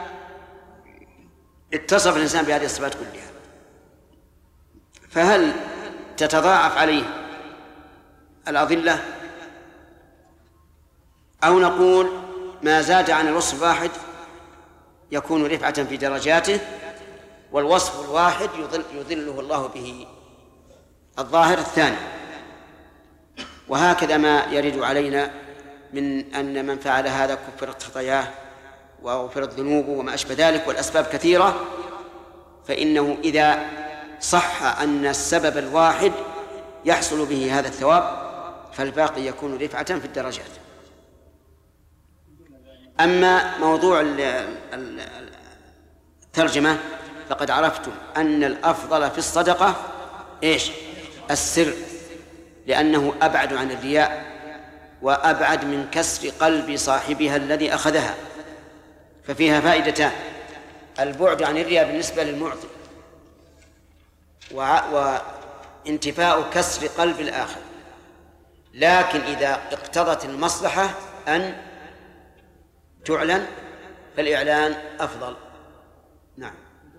Speaker 2: اتصف الإنسان بهذه الصفات كلها فهل تتضاعف عليه الأضلة، أو نقول ما زاد عن الوصف الواحد يكون رفعة في درجاته، والوصف الواحد يضل يضله الله به الظاهر الثاني؟ وهكذا ما يرد علينا من أن من فعل هذا كفرت خطاياه وغفرت ذنوبه وما أشبه ذلك، والأسباب كثيرة، فإنه إذا صح أن السبب الواحد يحصل به هذا الثواب فالباقي يكون رفعة في الدرجات. أما موضوع الترجمة فقد عرفتم أن الأفضل في الصدقة إيش؟ السر، لأنه أبعد عن الرياء وأبعد من كسر قلب صاحبها الذي أخذها، ففيها فائدتان: البعد عن الرياء بالنسبة للمعطي، وانتفاء كسر قلب الآخر. لكن إذا اقتضت المصلحة أن تعلن فالإعلان أفضل. نعم.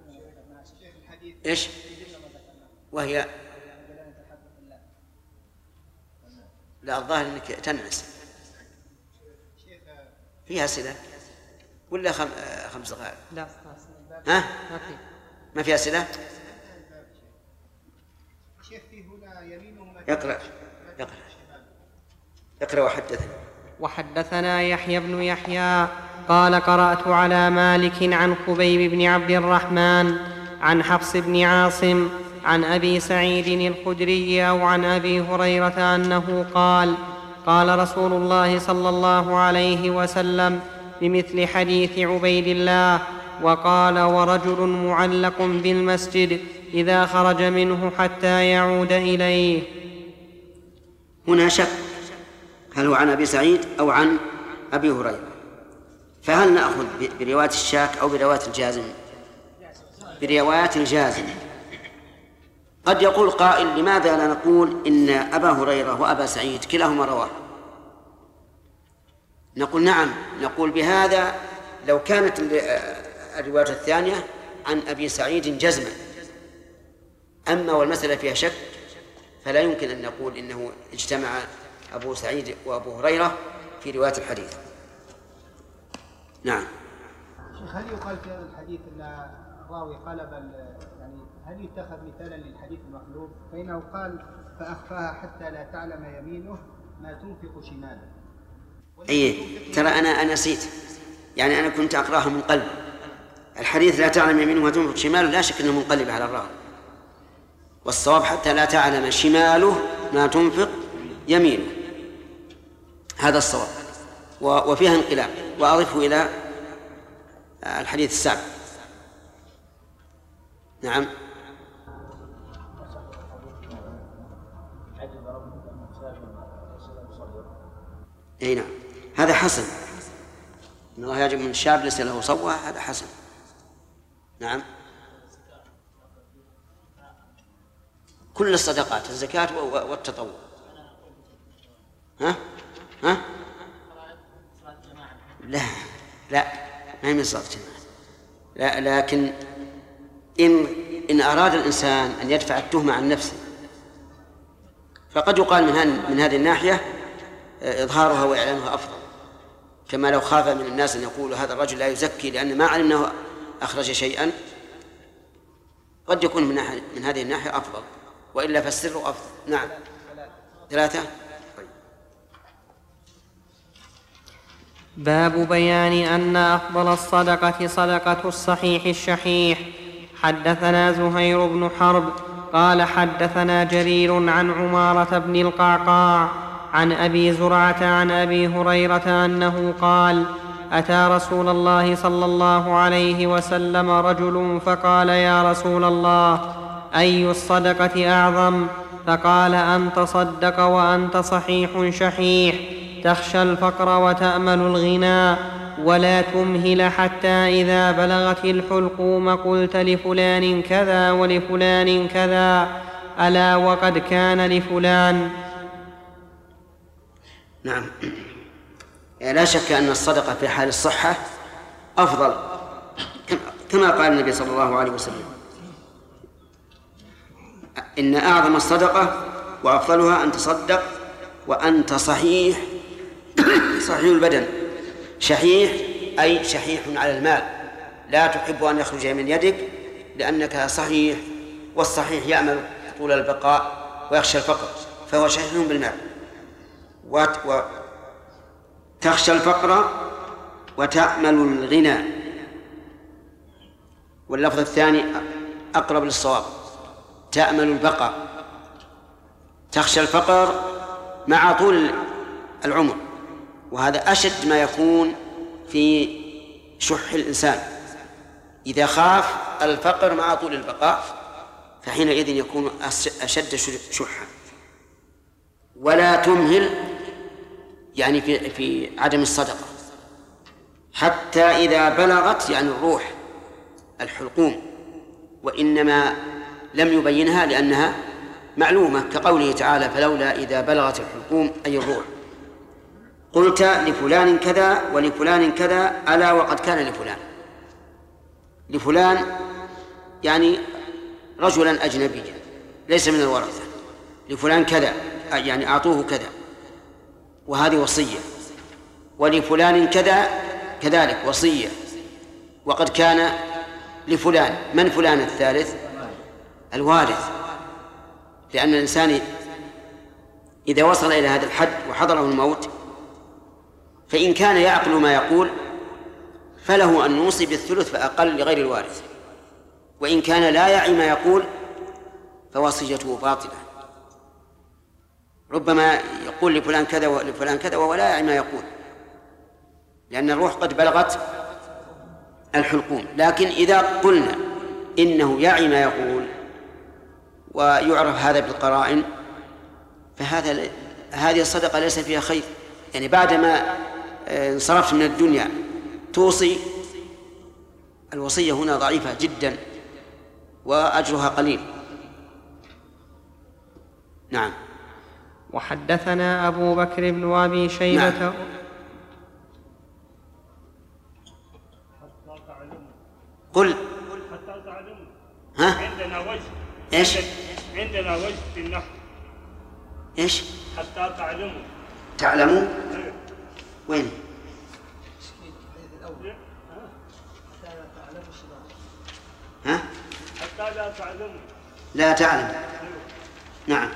Speaker 2: إيش؟ وهي لا، الظاهر أنك تنعس. فيها أسئلة ولا خم... خمس دقائق؟
Speaker 1: لا.
Speaker 2: ها؟ ما فيها أسئلة؟ اقرأ اقرأ اقرأ وحدثنا.
Speaker 1: وحدثنا يحيى بن يحيى قال: قرأت على مالك عن خبيب بن عبد الرحمن عن حفص بن عاصم عن أبي سعيد الخدري أو عن أبي هريرة أنه قال: قال رسول الله صلى الله عليه وسلم بمثل حديث عبيد الله، وقال: ورجل معلق بالمسجد إذا خرج منه حتى يعود إليه.
Speaker 2: هنا شك هل هو عن أبي سعيد أو عن أبي هريرة، فهل نأخذ برواية الشاك أو برواية الجازم؟ برواية الجازم. قد يقول قائل: لماذا لا نقول إن أبا هريرة وأبا سعيد كلاهما رواه؟ نقول نعم، نقول بهذا لو كانت الرواية الثانية عن أبي سعيد جزما. أما والمسألة فيها شك فلا يمكن أن نقول إنه اجتمع أبو سعيد وأبو هريرة في رواية الحديث. نعم.
Speaker 3: شيخ، هل يقال في هذا الحديث أن الراوي قلب، يعني هل يتخذ مثالا للحديث المقلوب؟ فإنه قال: فأخفاها حتى لا تعلم يمينه ما تنفق شماله.
Speaker 2: أي ترى أنا أنا نسيت، يعني أنا كنت أقرأها من قلب. الحديث لا تعلم يمينه ما تنفق شماله لا شك أنه منقلب على الراوي، والصواب حتى لا تعلم شماله ما تنفق يمينه، هذا الصواب. وفيها انقلاب. وأضفه إلى الحديث السابق. نعم. أي نعم، هذا حسن. إن الله يعجب من الشاب ليس له صوة، هذا حسن. نعم. كل الصدقات، الزكاة والتطوع. ها؟ ها؟ لا لا ما هي من صلاة الجماعة. لا، لكن إن إن أراد الإنسان أن يدفع التهمة عن نفسه فقد يقال من من هذه الناحية إظهارها وإعلانها أفضل، كما لو خاف من الناس أن يقولوا هذا الرجل لا يزكي لأن ما علمناه أخرج شيئا، قد يكون من, من هذه الناحية أفضل، وإلا فالسر أفضل. نعم. ثلاثة.
Speaker 1: باب بيان أن أفضل الصدقة صدقة الصحيح الشحيح. حدثنا زهير بن حرب قال حدثنا جرير عن عمارة بن القعقاع عن أبي زرعة عن أبي هريرة أنه قال: أتى رسول الله صلى الله عليه وسلم رجل فقال: يا رسول الله، أي الصدقة أعظم؟ فقال: أن تصدق وأنت صحيح شحيح، تخشى الفقر وتأمل الغنى، ولا تمهل حتى إذا بلغت الحلقوم قلت لفلان كذا ولفلان كذا، ألا وقد كان لفلان.
Speaker 2: نعم. لا شك أن الصدقة في حال الصحة أفضل، كما قال النبي صلى الله عليه وسلم: إن أعظم الصدقة وأفضلها أن تصدق وأنت صحيح صحيح البدن، شحيح أي شحيح على المال، لا تحب أن يخرج من يدك لأنك صحيح، والصحيح يأمل طول البقاء ويخشى الفقر، فهو شحيح بالمال. وتخشى الفقر وتأمل الغنى. واللفظ الثاني أقرب للصواب: تأمل البقاء. تخشى الفقر مع طول العمر، وهذا أشد ما يكون في شح الإنسان. إذا خاف الفقر مع طول البقاء فحينئذ يكون أشد شحا. ولا تمهل يعني في في عدم الصدقة حتى إذا بلغت يعني الروح الحلقوم، وإنما لم يبينها لأنها معلومة، كقوله تعالى: فلولا إذا بلغت الحلقوم أي الروح قلت لفلان كذا ولفلان كذا، ألا وقد كان لفلان. لفلان يعني رجلا أجنبيا ليس من الورثة، لفلان كذا يعني أعطوه كذا، وهذه وصية. ولفلان كذا كذلك وصية، وقد كان لفلان. من فلان الثالث؟ الوارث، لأن الإنسان إذا وصل إلى هذا الحد وحضره الموت فإن كان يعقل ما يقول فله أن يوصي بالثلث فأقل لغير الوارث، وإن كان لا يعي ما يقول فوصيته باطلة. ربما يقول لفلان كذا ولفلان كذا وهو لا يعي ما يقول، لأن الروح قد بلغت الحلقوم. لكن إذا قلنا إنه يعي ما يقول ويعرف هذا بالقرائن فهذا هذه الصدقة ليس فيها خير. يعني بعدما انصرفت من الدنيا توصي، الوصية هنا ضعيفة جدا وأجرها قليل. نعم.
Speaker 1: وحدثنا أبو بكر بن أبي شيبة. نعم.
Speaker 2: قل
Speaker 5: حتى تعلموا.
Speaker 2: ها؟
Speaker 5: عندنا وجه.
Speaker 2: إيش؟
Speaker 5: عندنا وجه في النحو.
Speaker 2: إيش؟
Speaker 5: حتى تعلموا.
Speaker 2: تعلموا؟ وين؟ ها؟
Speaker 5: حتى لا تعلموا.
Speaker 2: لا تعلم. نعم.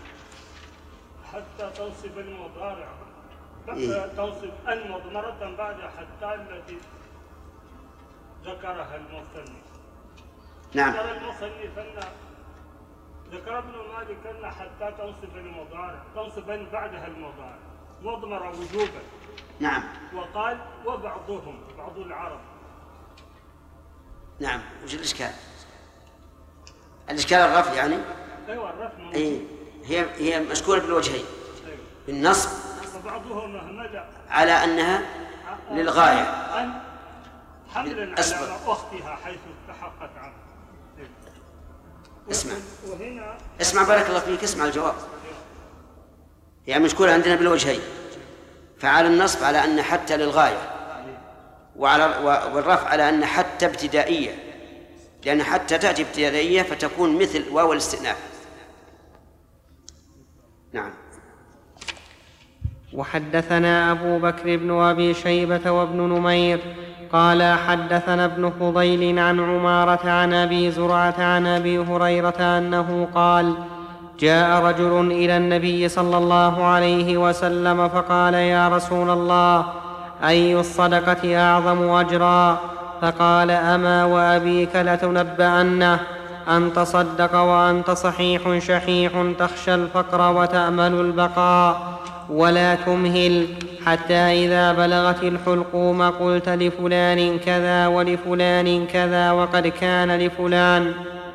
Speaker 5: حتى توصف المضارع.
Speaker 2: إيه؟
Speaker 5: توصف المضمرة بعد حتى التي ذكرها المصنف.
Speaker 2: نعم.
Speaker 5: ذكر المصنف أن
Speaker 12: ذكر ابن مالك أن حتى تنصب المضارع تنصب بعدها المضارع مضمر وجوبا.
Speaker 2: نعم.
Speaker 12: وقال وبعضهم بعض العرب.
Speaker 2: نعم. وش الإشكال؟ الإشكال الرفع يعني؟
Speaker 12: أيوة الرفع.
Speaker 2: أي هي هي مشكورة بالوجهين.
Speaker 12: أيوة.
Speaker 2: بالنصب.
Speaker 12: وبعضهم همل
Speaker 2: على أنها للغاية.
Speaker 12: أن حملا على أختها حيث استحقت عنه.
Speaker 2: اسمع. اسمع بارك الله فيك، اسمع الجواب. هي يعني مشكورة عندنا بالوجهين، فعلى النصب على أن حتى للغاية، وعلى والرفع على أن حتى ابتدائية، لأن حتى تأتي ابتدائية فتكون مثل واو الاستئناف. نعم.
Speaker 1: وحدثنا أبو بكر بن أبي شيبة وابن نمير قال حدثنا ابن فضيل عن عمارة عن أبي زرعة عن أبي هريرة أنه قال جاء رجل إلى النبي صلى الله عليه وسلم فقال يا رسول الله أي الصدقة أعظم أجرا؟ فقال أما وأبيك لتنبأنه أن تصدق وأنت صحيح شحيح تخشى الفقر وتأمل البقاء ولا تمهل حتى إذا بلغت الحلقوم قلت لفلان كذا ولفلان كذا وقد كان لفلان.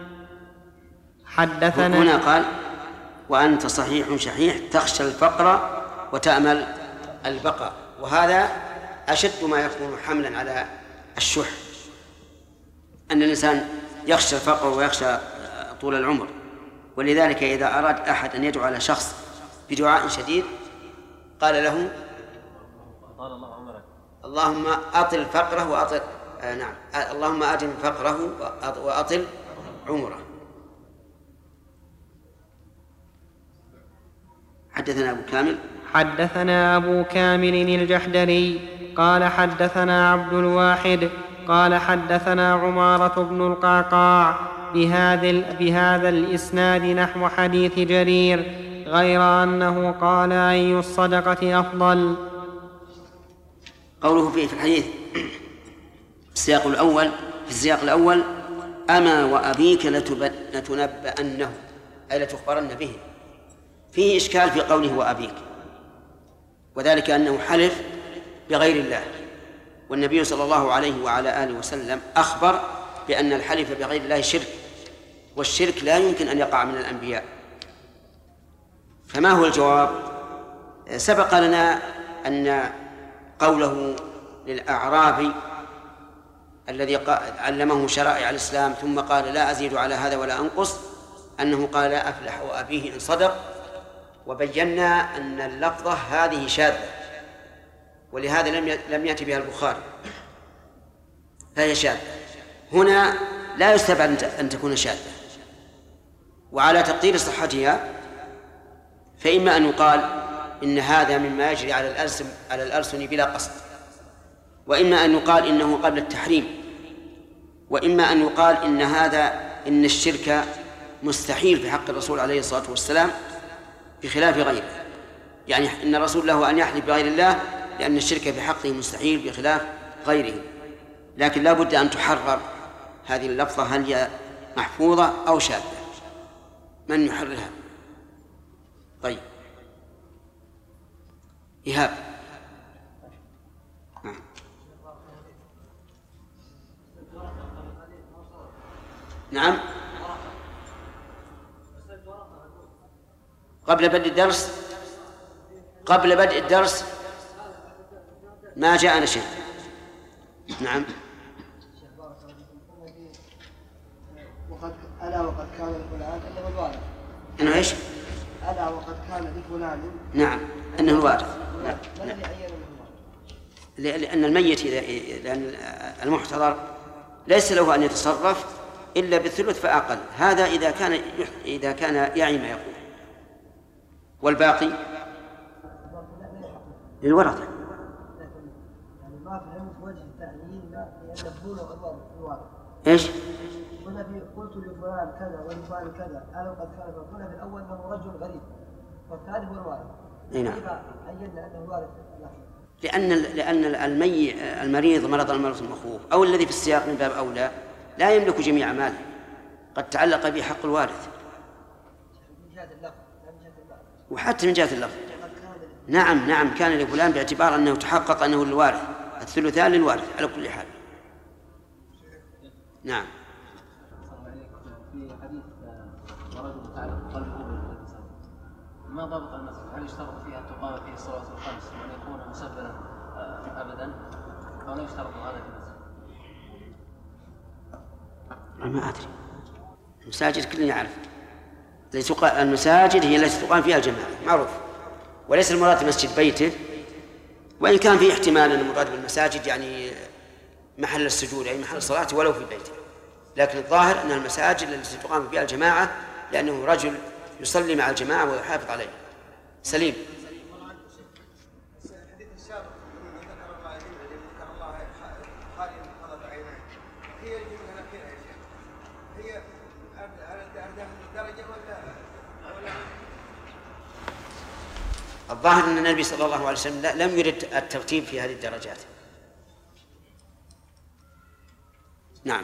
Speaker 1: حدثنا
Speaker 2: هنا قال وأنت صحيح شحيح تخشى الفقر وتأمل البقاء، وهذا أشد ما يكون حملا على الشح، أن الإنسان يخشى الفقر ويخشى طول العمر. ولذلك إذا أراد أحد أن يدعو على شخص بدعاء شديد قال له اللهم أطل فقره وأطل آه نعم اللهم أدم فقره وأطل عمره. حدثنا أبو كامل
Speaker 1: حدثنا أبو كامل الجحدري قال حدثنا عبد الواحد قال حدثنا عمارة بن القعقاع بهذا, بهذا الإسناد نحو حديث جرير غير أنه قال أي الصدقة أفضل.
Speaker 2: قوله فيه في الحديث في السياق الأول في السياق الأول أما وأبيك لتنبأنه أي لتخبرن به، فيه إشكال في قوله وأبيك، وذلك أنه حلف بغير الله، والنبي صلى الله عليه وعلى آله وسلم أخبر بأن الحلف بغير الله شرك، والشرك لا يمكن أن يقع من الأنبياء. فما هو الجواب؟ سبق لنا أن قوله للأعرابي الذي علمه شرائع الإسلام ثم قال لا أزيد على هذا ولا أنقص أنه قال لا أفلح وأبيه إن صدق، وبينا أن اللفظة هذه شاذة، ولهذا لم لم يأتي بها البخاري فهي شاذة. هنا لا يستبعد أن تكون شاذة، وعلى تقدير صحتها فإما أن يقال إن هذا مما يجري على الألسن على الألسن بلا قصد، وإما أن يقال إنه قبل التحريم، وإما أن يقال إن هذا إن الشرك مستحيل في حق الرسول عليه الصلاة والسلام بخلاف غيره، يعني إن الرسول له أن يحلف بغير الله لأن الشرك في حقه مستحيل بخلاف غيره. لكن لا بد أن تحرر هذه اللفظة، هل هي محفوظة أو شاذة؟ من يحررها؟ طيب إيهاب. نعم. قبل بدء الدرس قبل بدء الدرس ما جاءنا شيء. نعم.
Speaker 11: وقد ألا وقد كان لفلان أنه الوارث.
Speaker 2: إنه إيش؟
Speaker 11: ألا وقد كان لفلان.
Speaker 2: نعم أنه الوارث.
Speaker 11: نعم.
Speaker 2: لأن الميت إذا لأن المحتضر ليس له أن يتصرف إلا بالثلث فأقل، هذا إذا كان إذا كان يعي ما يقول، والباقي للورثة.
Speaker 11: يعني ما فهمت وجه التعيين لأن يكون الوارث.
Speaker 2: إيش؟
Speaker 11: هنا في قلت لفلان كذا ولفلان كذا ألا وقد كان هنا في الأول أنه رجل غريب والثاني هو الوارث.
Speaker 2: نعم.
Speaker 11: عينا أنه الوارث.
Speaker 2: لأن لأن المي المريض مرض المرض المخوف أو الذي في السياق من باب أولى لا يملك جميع ماله، قد تعلق به حق الوارث. وحتى من جهة اللفظ. نعم نعم كان لفلان باعتبار أنه تحقق أنه للوارث، الثلثان للوارث على كل حال. نعم.
Speaker 4: في حديث ورجل متعلق قلبه بالمساجد، ما ضابط المسجد؟ هل يشترط فيها أن تقام فيه الصلوات الخمس وأن يكون مسبلا أبدا أو لا يشترط هذا في المسجد؟
Speaker 2: ما أدري. المساجد كلنا يعرف، المساجد هي التي تقام فيها الجماعة معروف، وليس المراد مسجد بيته، وإن كان في احتمال أن المراد بالمساجد يعني محل السجود أي محل الصلاة ولو في بيته، لكن الظاهر أن المساجد التي تقام فيها الجماعة لأنه رجل يصلي مع الجماعة ويحافظ عليه. سليم. الظاهر أن النبي صلى الله عليه وسلم لم يرد الترتيب في هذه الدرجات. نعم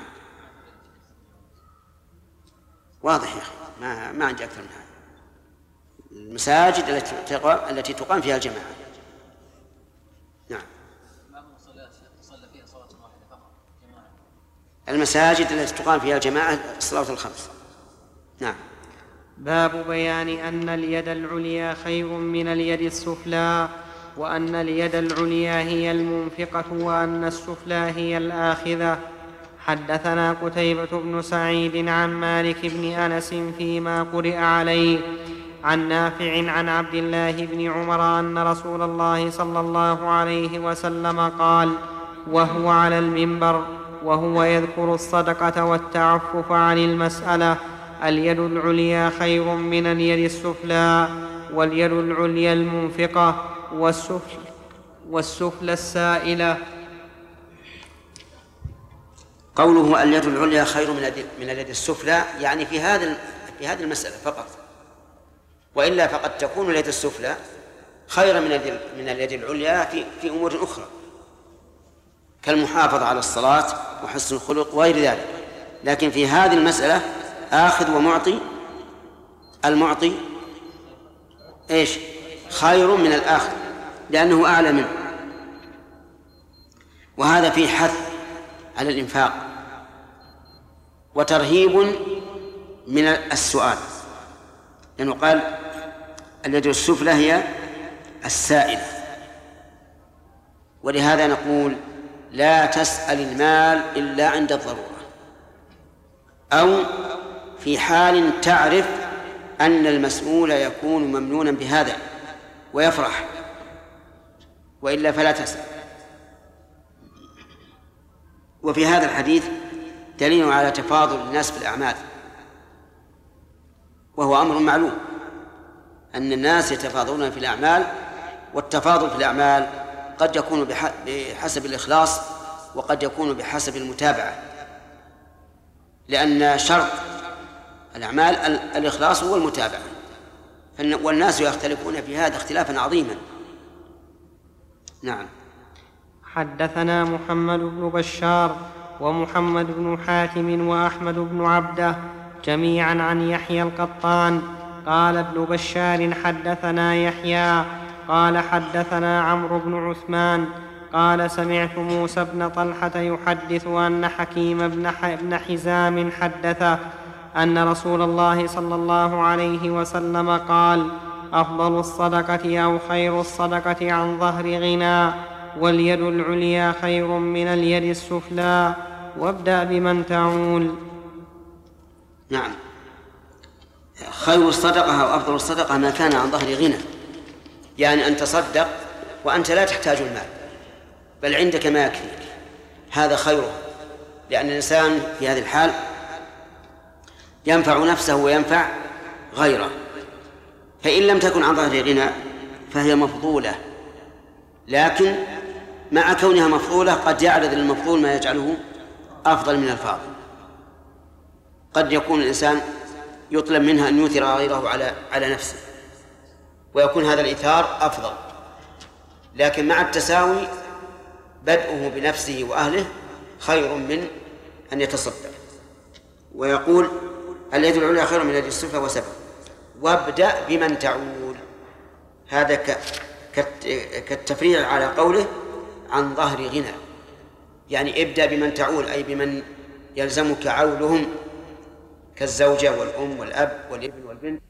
Speaker 2: واضح يا أخي، ما ما عندي أكثر من هذا. المساجد التي تقام التي تقام فيها الجماعة. نعم. المساجد التي تقام فيها الجماعة الصلوات الخمس. نعم.
Speaker 1: باب بيان أن اليد العليا خير من اليد السفلى، وأن اليد العليا هي المنفقة وأن السفلى هي الآخذة. حدثنا قتيبة بن سعيد عن مالك بن أنس فيما قرئ عليه عن نافع عن عبد الله بن عمر أن رسول الله صلى الله عليه وسلم قال وهو على المنبر وهو يذكر الصدقة والتعفف عن المسألة: اليد العليا خير من اليد السفلى، واليد العليا المنفقة، والسفل والسفلى السائلة.
Speaker 2: قوله اليد العليا خير من اليد السفلى يعني في هذا في هذه المسألة فقط، وإلا فقد تكون اليد السفلى خير من اليد من اليد العليا في في أمور أخرى كالمحافظة على الصلاة وحسن الخلق وغير ذلك، لكن في هذه المسألة آخذ ومعطي، المعطي إيش خير من الآخذ لأنه أعلى منه، وهذا فيه حث على الإنفاق وترهيب من السؤال، لأنه قال اليد السفلى هي السائلة. ولهذا نقول لا تسأل المال إلا عند الضرورة أو في حال تعرف أن المسؤول يكون ممنونا بهذا ويفرح، وإلا فلا تسأل. وفي هذا الحديث دليل على تفاضل الناس في الأعمال، وهو أمر معلوم أن الناس يتفاضلون في الأعمال، والتفاضل في الأعمال قد يكون بحسب الإخلاص وقد يكون بحسب المتابعة، لأن شرط الأعمال الإخلاص والمتابعة، والناس يختلفون في هذا اختلافا عظيما. نعم.
Speaker 1: حدثنا محمد بن بشار ومحمد بن حاتم وأحمد بن عبده جميعا عن يحيى القطان قال ابن بشار حدثنا يحيى قال حدثنا عمرو بن عثمان قال سمعت موسى بن طلحة يحدث أن حكيم بن حزام حدثه أن رسول الله صلى الله عليه وسلم قال: أفضل الصدقة أو خير الصدقة عن ظهر غنى، واليد العليا خير من اليد السفلى، وابدأ بمن تعول.
Speaker 2: نعم، خير الصدقة أو أفضل الصدقة ما كان عن ظهر غنى، يعني أن تصدق وأنت لا تحتاج المال بل عندك ما يكفيك، هذا خيره، لأن الإنسان في هذه الحال ينفع نفسه وينفع غيره. فإن لم تكن عن ظهر غنى فهي مفضولة، لكن مع كونها مفضولة قد يعرض للمفضول ما يجعله أفضل من الفاضل. قد يكون الإنسان يطلب منها أن يؤثر غيره على على نفسه، ويكون هذا الإيثار أفضل، لكن مع التساوي بدءه بنفسه وأهله خير من أن يتصدق. ويقول: اليد العليا خير من اليد السفلى وسبب، وابدأ بمن تعول. هذا كالتفريع على قوله عن ظهر غنى، يعني ابدأ بمن تعول، أي بمن يلزمك عولهم كالزوجة والأم والأب والابن والبنت.